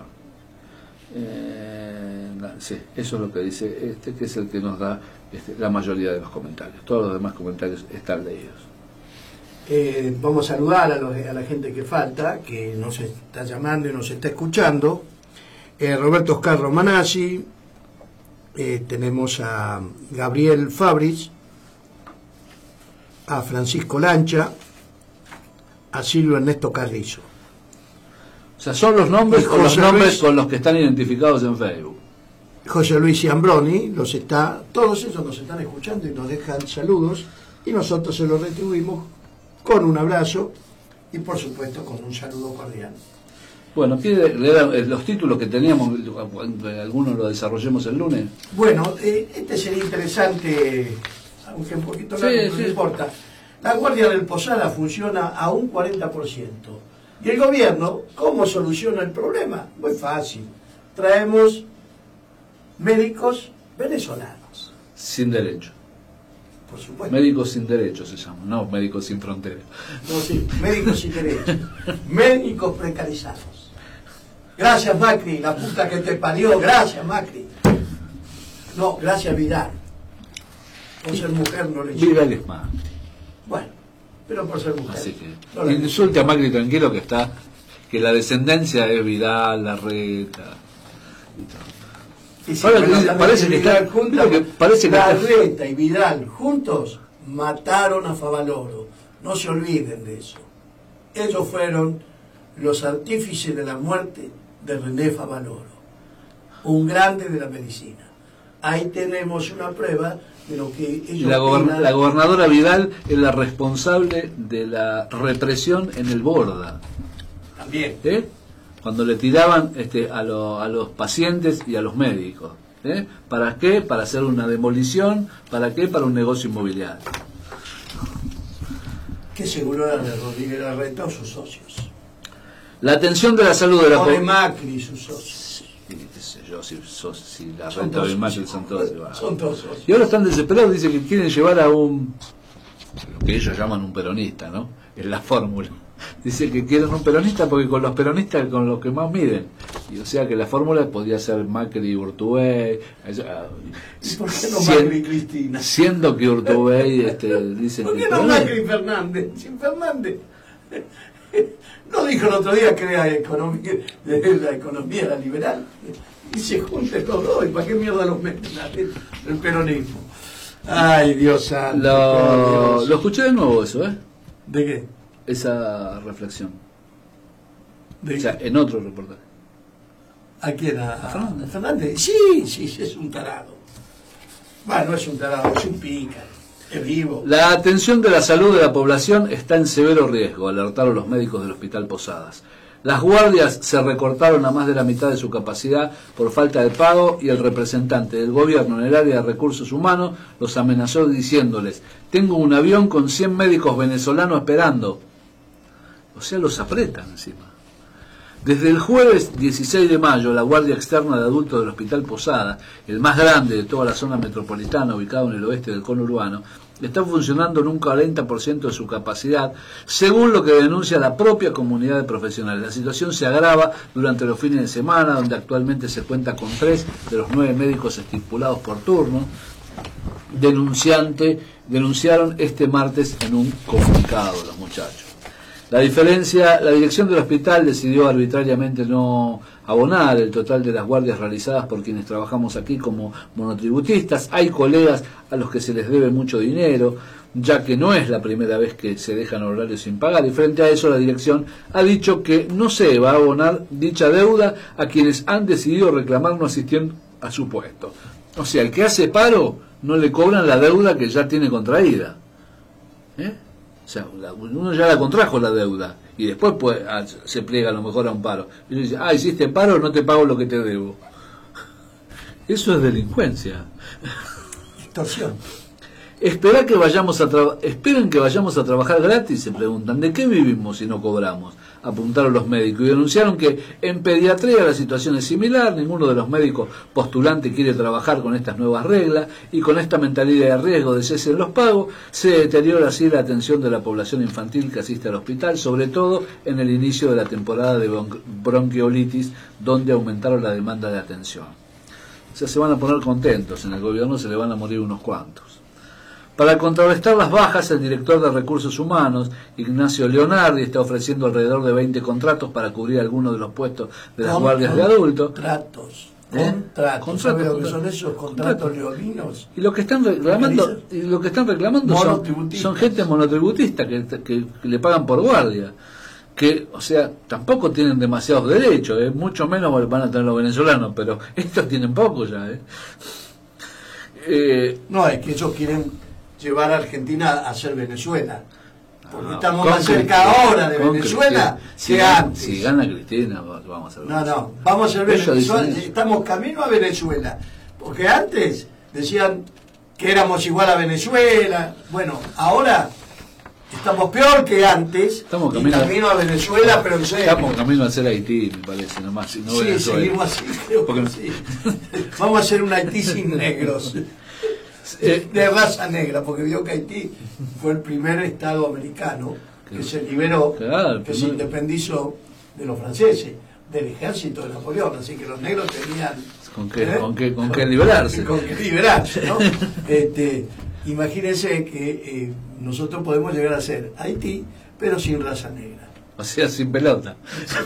Eh, sí, eso es lo que dice este, que es el que nos da este, la mayoría de los comentarios. Todos los demás comentarios están leídos. Eh, vamos a saludar a, los, a la gente que falta, que nos está llamando y nos está escuchando. Eh, Roberto Oscar Romanazzi, eh, tenemos a Gabriel Fabris, a Francisco Lancha, a Silvio Ernesto Carrizo. O sea, son los nombres, con los José nombres Luis, con los que están identificados en Facebook. José Luis Ciambroni, los está, todos ellos nos están escuchando y nos dejan saludos, y nosotros se los retribuimos con un abrazo y por supuesto con un saludo cordial. Bueno, ¿quiere leer los títulos que teníamos? Algunos lo desarrollemos el lunes. Bueno, eh, este sería interesante, aunque un poquito largo, Sí, no sí. importa. La Guardia del Posada funciona a un cuarenta por ciento. ¿Y el gobierno cómo soluciona el problema? Muy fácil. Traemos médicos venezolanos. Sin derecho. Por supuesto. Médicos sin derecho se llama, no médicos sin fronteras. No, sí, médicos sin derecho. Médicos precarizados. Gracias, Macri, la puta que te parió. Gracias, Macri. No, gracias, Vidal. Por ser mujer no le Vidal es más. Bueno, pero por ser mujer. Así que no le insulte a Macri tranquilo, que está, que la descendencia es Vidal, Larreta y todo. Y si Ahora que bueno, dice- también parece que Vidal está- juntos, creo que parece que está- Larreta y Vidal juntos mataron a Favaloro. No se olviden de eso. Ellos fueron los artífices de la muerte de René Favaloro, un grande de la medicina. Ahí tenemos una prueba de lo que ellos La, gober- opinan. la gobernadora Vidal es la responsable de la represión en el Borda. También. ¿Eh? Cuando le tiraban este, a, lo- a los pacientes y a los médicos. ¿Eh? ¿Para qué? Para hacer una demolición. ¿Para qué? Para un negocio inmobiliario. ¿Qué seguro era de Rodríguez Larreta o sus socios? La atención de la salud de la O de población. Macri y sus socios. qué sé yo, si, sos- si la Son renta todos de Macri socios. son todos iguales. Son todos socios. Y ahora están desesperados, dicen que quieren llevar a un, lo que ellos llaman un peronista, ¿no? Es la fórmula. Dice que quieren un peronista porque con los peronistas con los que más miden. Y o sea que la fórmula podía ser Macri y Urtubey. ¿Y por qué no Macri y Cristina? Siendo que Urtubey este, dicen ¿Por que qué no Macri y Fernández? Sin Fernández. No dijo el otro día que la economía, la economía era liberal. Y se junten los dos. ¿Y para qué mierda los meten el peronismo? Ay, Dios santo. Lo, Dios. lo escuché de nuevo eso, ¿eh? ¿De qué? Esa reflexión. ¿De O sea, en otro reportaje. ¿A quién? ¿A, ¿A Fernández? a Fernández? Sí, sí, sí, es un tarado. Bueno, no es un tarado, es un pícaro. Es vivo. La atención de la salud de la población está en severo riesgo, alertaron los médicos del Hospital Posadas. Las guardias se recortaron a más de la mitad de su capacidad por falta de pago y el representante del gobierno en el área de recursos humanos los amenazó diciéndoles: tengo un avión con cien médicos venezolanos esperando. O sea, los apretan encima. Desde el jueves dieciséis de mayo, la Guardia Externa de Adultos del Hospital Posada, el más grande de toda la zona metropolitana ubicado en el oeste del cono urbano, está funcionando en un cuarenta por ciento de su capacidad, según lo que denuncia la propia comunidad de profesionales. La situación se agrava durante los fines de semana, donde actualmente se cuenta con tres de los nueve médicos estipulados por turno. Denunciante, denunciaron este martes en un comunicado los muchachos. La diferencia, la dirección del hospital decidió arbitrariamente no abonar el total de las guardias realizadas por quienes trabajamos aquí como monotributistas. Hay colegas a los que se les debe mucho dinero, ya que no es la primera vez que se dejan horarios sin pagar, y frente a eso la dirección ha dicho que no se va a abonar dicha deuda a quienes han decidido reclamar no asistir a su puesto. O sea, el que hace paro no le cobran la deuda que ya tiene contraída. ¿Eh? O sea, uno ya la contrajo la deuda y después pues, se pliega a lo mejor a un paro. Y dice, ah, hiciste paro, no te pago lo que te debo. Eso es delincuencia. Extorsión. Espera que vayamos a tra- Esperen que vayamos a trabajar gratis, se preguntan. ¿De qué vivimos si no cobramos? Apuntaron los médicos y denunciaron que en pediatría la situación es similar. Ninguno de los médicos postulantes quiere trabajar con estas nuevas reglas y con esta mentalidad de riesgo de cese en los pagos se deteriora así la atención de la población infantil que asiste al hospital, sobre todo en el inicio de la temporada de bron- bronquiolitis, donde aumentaron la demanda de atención. O sea, se van a poner contentos, en el gobierno se le van a morir unos cuantos. Para contrarrestar las bajas, el director de Recursos Humanos, Ignacio Leonardi, está ofreciendo alrededor de veinte contratos para cubrir algunos de los puestos de las Con- guardias de adultos. Contratos. ¿Eh? Contratos. Contratos, ¿Sabe lo que contratos. son esos contratos leoninos? Y lo que están reclamando, y lo que están reclamando son, Monotributistas. son gente monotributista que, que, que le pagan por guardia. Que, o sea, tampoco tienen demasiados derechos, ¿eh? Mucho menos van a tener los venezolanos, pero estos tienen poco ya. ¿eh? Eh, No, es que ellos quieren llevar a Argentina a ser Venezuela. Porque no, estamos con más cerca Cristina, ahora de con Venezuela Cristina. Si que gana- antes. Si gana Cristina, vamos a ver. No, no, vamos a ser Ellos Venezuela, dicen eso. estamos camino a Venezuela. Porque antes decían que éramos igual a Venezuela. Bueno, ahora estamos peor que antes. Estamos y camino- camino a Venezuela, pero en serio. Estamos camino a hacer Haití, me parece, nomás. Si no Sí, Venezuela. seguimos así, creo Porque que no- sí. Vamos a hacer un Haití sin negros. Eh, De raza negra, porque vio que Haití fue el primer estado americano que se liberó, Claro, el que se primer- independizó de los franceses, del ejército de Napoleón, así que los negros tenían ¿Con qué, ¿eh? con qué, con qué liberarse? con qué liberarse, ¿no? Este, imagínense que eh, nosotros podemos llegar a ser Haití, pero sin raza negra. O sea, sin pelota.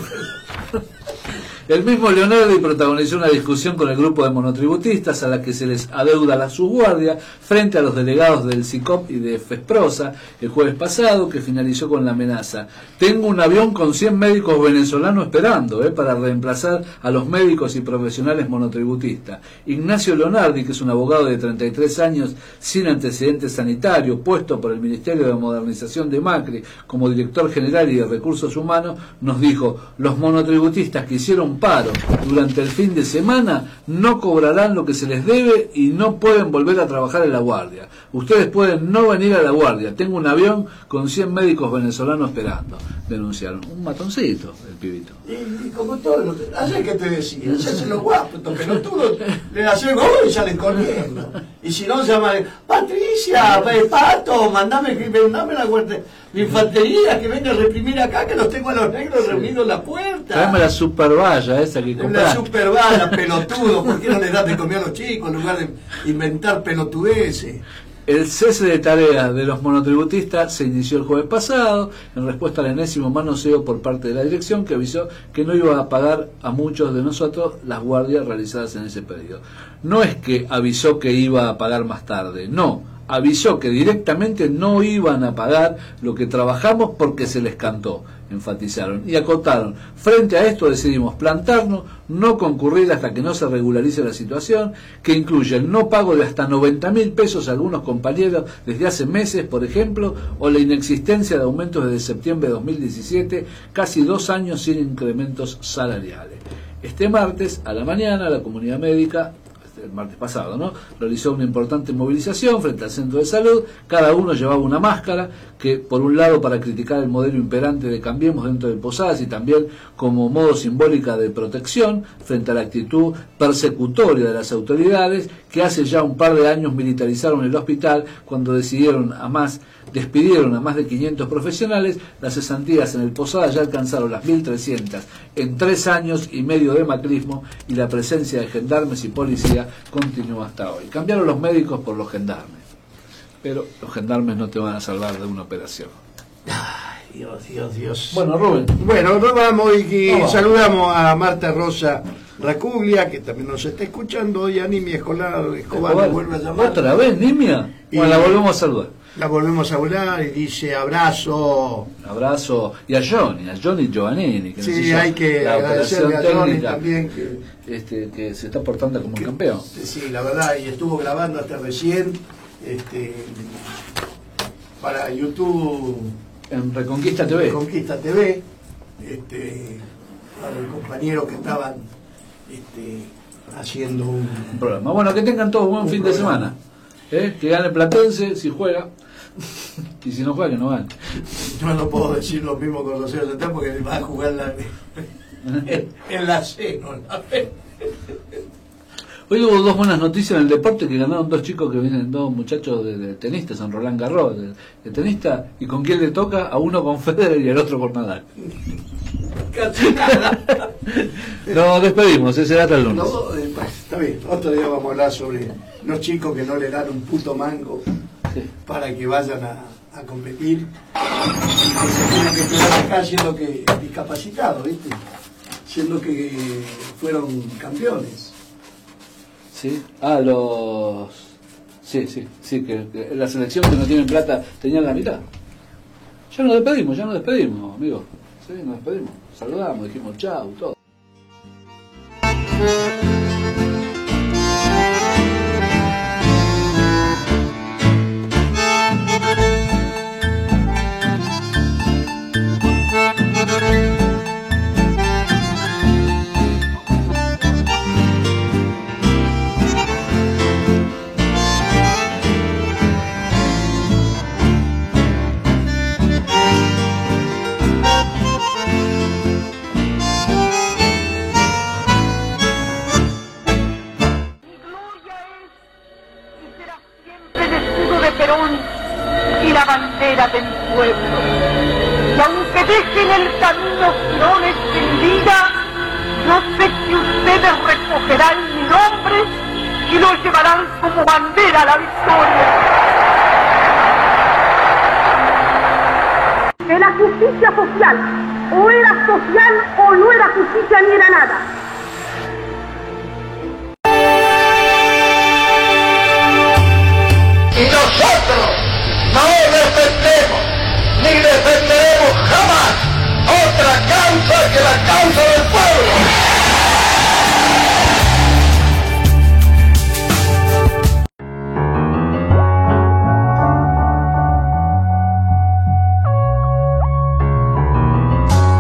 El mismo Leonardi protagonizó una discusión con el grupo de monotributistas a la que se les adeuda la subguardia frente a los delegados del SICOP y de FESPROSA el jueves pasado, que finalizó con la amenaza: tengo un avión con cien médicos venezolanos esperando eh, para reemplazar a los médicos y profesionales monotributistas. Ignacio Leonardi, que es un abogado de treinta y tres años sin antecedentes sanitarios, puesto por el Ministerio de Modernización de Macri como director general y de Recursos Humanos, nos dijo: los monotributistas que hicieron paro durante el fin de semana no cobrarán lo que se les debe y no pueden volver a trabajar en la guardia. Ustedes pueden no venir a la guardia. Tengo un avión con cien médicos venezolanos esperando. Denunciaron. Un matoncito, el pibito. Y, y como todo lo que... Ayer que te decía, se hacen los guapos, estos pelotudos, le hacen gol y salen corriendo. Y si no, llaman, Patricia, eh, Pato, mandame, que- mandame la guardia, la infantería que venga a reprimir acá, que los tengo a los negros reunidos en la puerta. Traeme la super valla esa que La compraste. super bala, pelotudo, ¿por qué no le das de comer a los chicos en lugar de inventar pelotudeces? El cese de tareas de los monotributistas se inició el jueves pasado en respuesta al enésimo manoseo por parte de la dirección, que avisó que no iba a pagar a muchos de nosotros las guardias realizadas en ese periodo. No es que avisó que iba a pagar más tarde, no, avisó que directamente no iban a pagar lo que trabajamos porque se les cantó, enfatizaron y acotaron: frente a esto decidimos plantarnos, no concurrir hasta que no se regularice la situación, que incluye el no pago de hasta noventa mil pesos a algunos compañeros desde hace meses, por ejemplo, o la inexistencia de aumentos desde septiembre de dos mil diecisiete, casi dos años sin incrementos salariales. Este martes a la mañana la comunidad médica, el martes pasado, ¿no?, realizó una importante movilización frente al centro de salud. Cada uno llevaba una máscara, que por un lado para criticar el modelo imperante de Cambiemos dentro del Posadas y también como modo simbólica de protección frente a la actitud persecutoria de las autoridades que hace ya un par de años militarizaron el hospital cuando decidieron a más despidieron a más de quinientos profesionales. Las cesantías en el Posadas ya alcanzaron las mil trescientas en tres años y medio de macrismo, y la presencia de gendarmes y policía continúa hasta hoy. Cambiaron los médicos por los gendarmes, pero los gendarmes no te van a salvar de una operación. Ay, Dios, Dios, Dios. Bueno, Rubén. Bueno, nos vamos y que Vamos. saludamos a Marta Rosa Racuglia, que también nos está escuchando, y a Nimi Escolar, Escobar, nos vuelve a llamar. ¿Otra vez, Nimia? Y- Bueno, la volvemos a saludar. La volvemos a hablar y dice abrazo. Un abrazo. Y a Johnny, a Johnny Giovannini, que nos Sí, hizo hay que la agradecerle operación a Johnny técnica, también que, este, que se está portando como un que- campeón. sí, la verdad, y estuvo grabando hasta recién este, para YouTube En Reconquista T V. Conquista T V, este, para los compañeros que estaban este, haciendo un, Un programa. Bueno, que tengan todos buen un fin de programa. semana. ¿Eh? Que gane Platense si juega. Y si no juega, que no gane. Yo no puedo decir lo mismo con Rosario Central porque va a jugar la, en, en la C, no en la B. Hoy hubo dos buenas noticias en el deporte, que ganaron dos chicos que vienen, dos muchachos de, de tenistas, San Roland Garros, de, de tenista, y con quién le toca, a uno con Federer y al otro con Nadal. Casi nada. Nos despedimos, ese será hasta el lunes. No, eh, pues, está bien, otro día vamos a hablar sobre los chicos que no le dan un puto mango Sí. para que vayan a, a competir, y que se tienen que quedar acá siendo que discapacitados, ¿viste? Siendo que fueron campeones. Sí, ah, los... Sí, sí, sí, que, que la selección que no tienen plata tenían la mitad. Ya nos despedimos, ya nos despedimos, amigos. Sí, nos despedimos. Saludamos, dijimos chau, todo. Y la bandera de mi pueblo, y aunque dejen el camino girones sin vida, yo sé que ustedes recogerán mi nombre y lo llevarán como bandera a la victoria. Que la justicia social o era social o no era justicia ni era nada.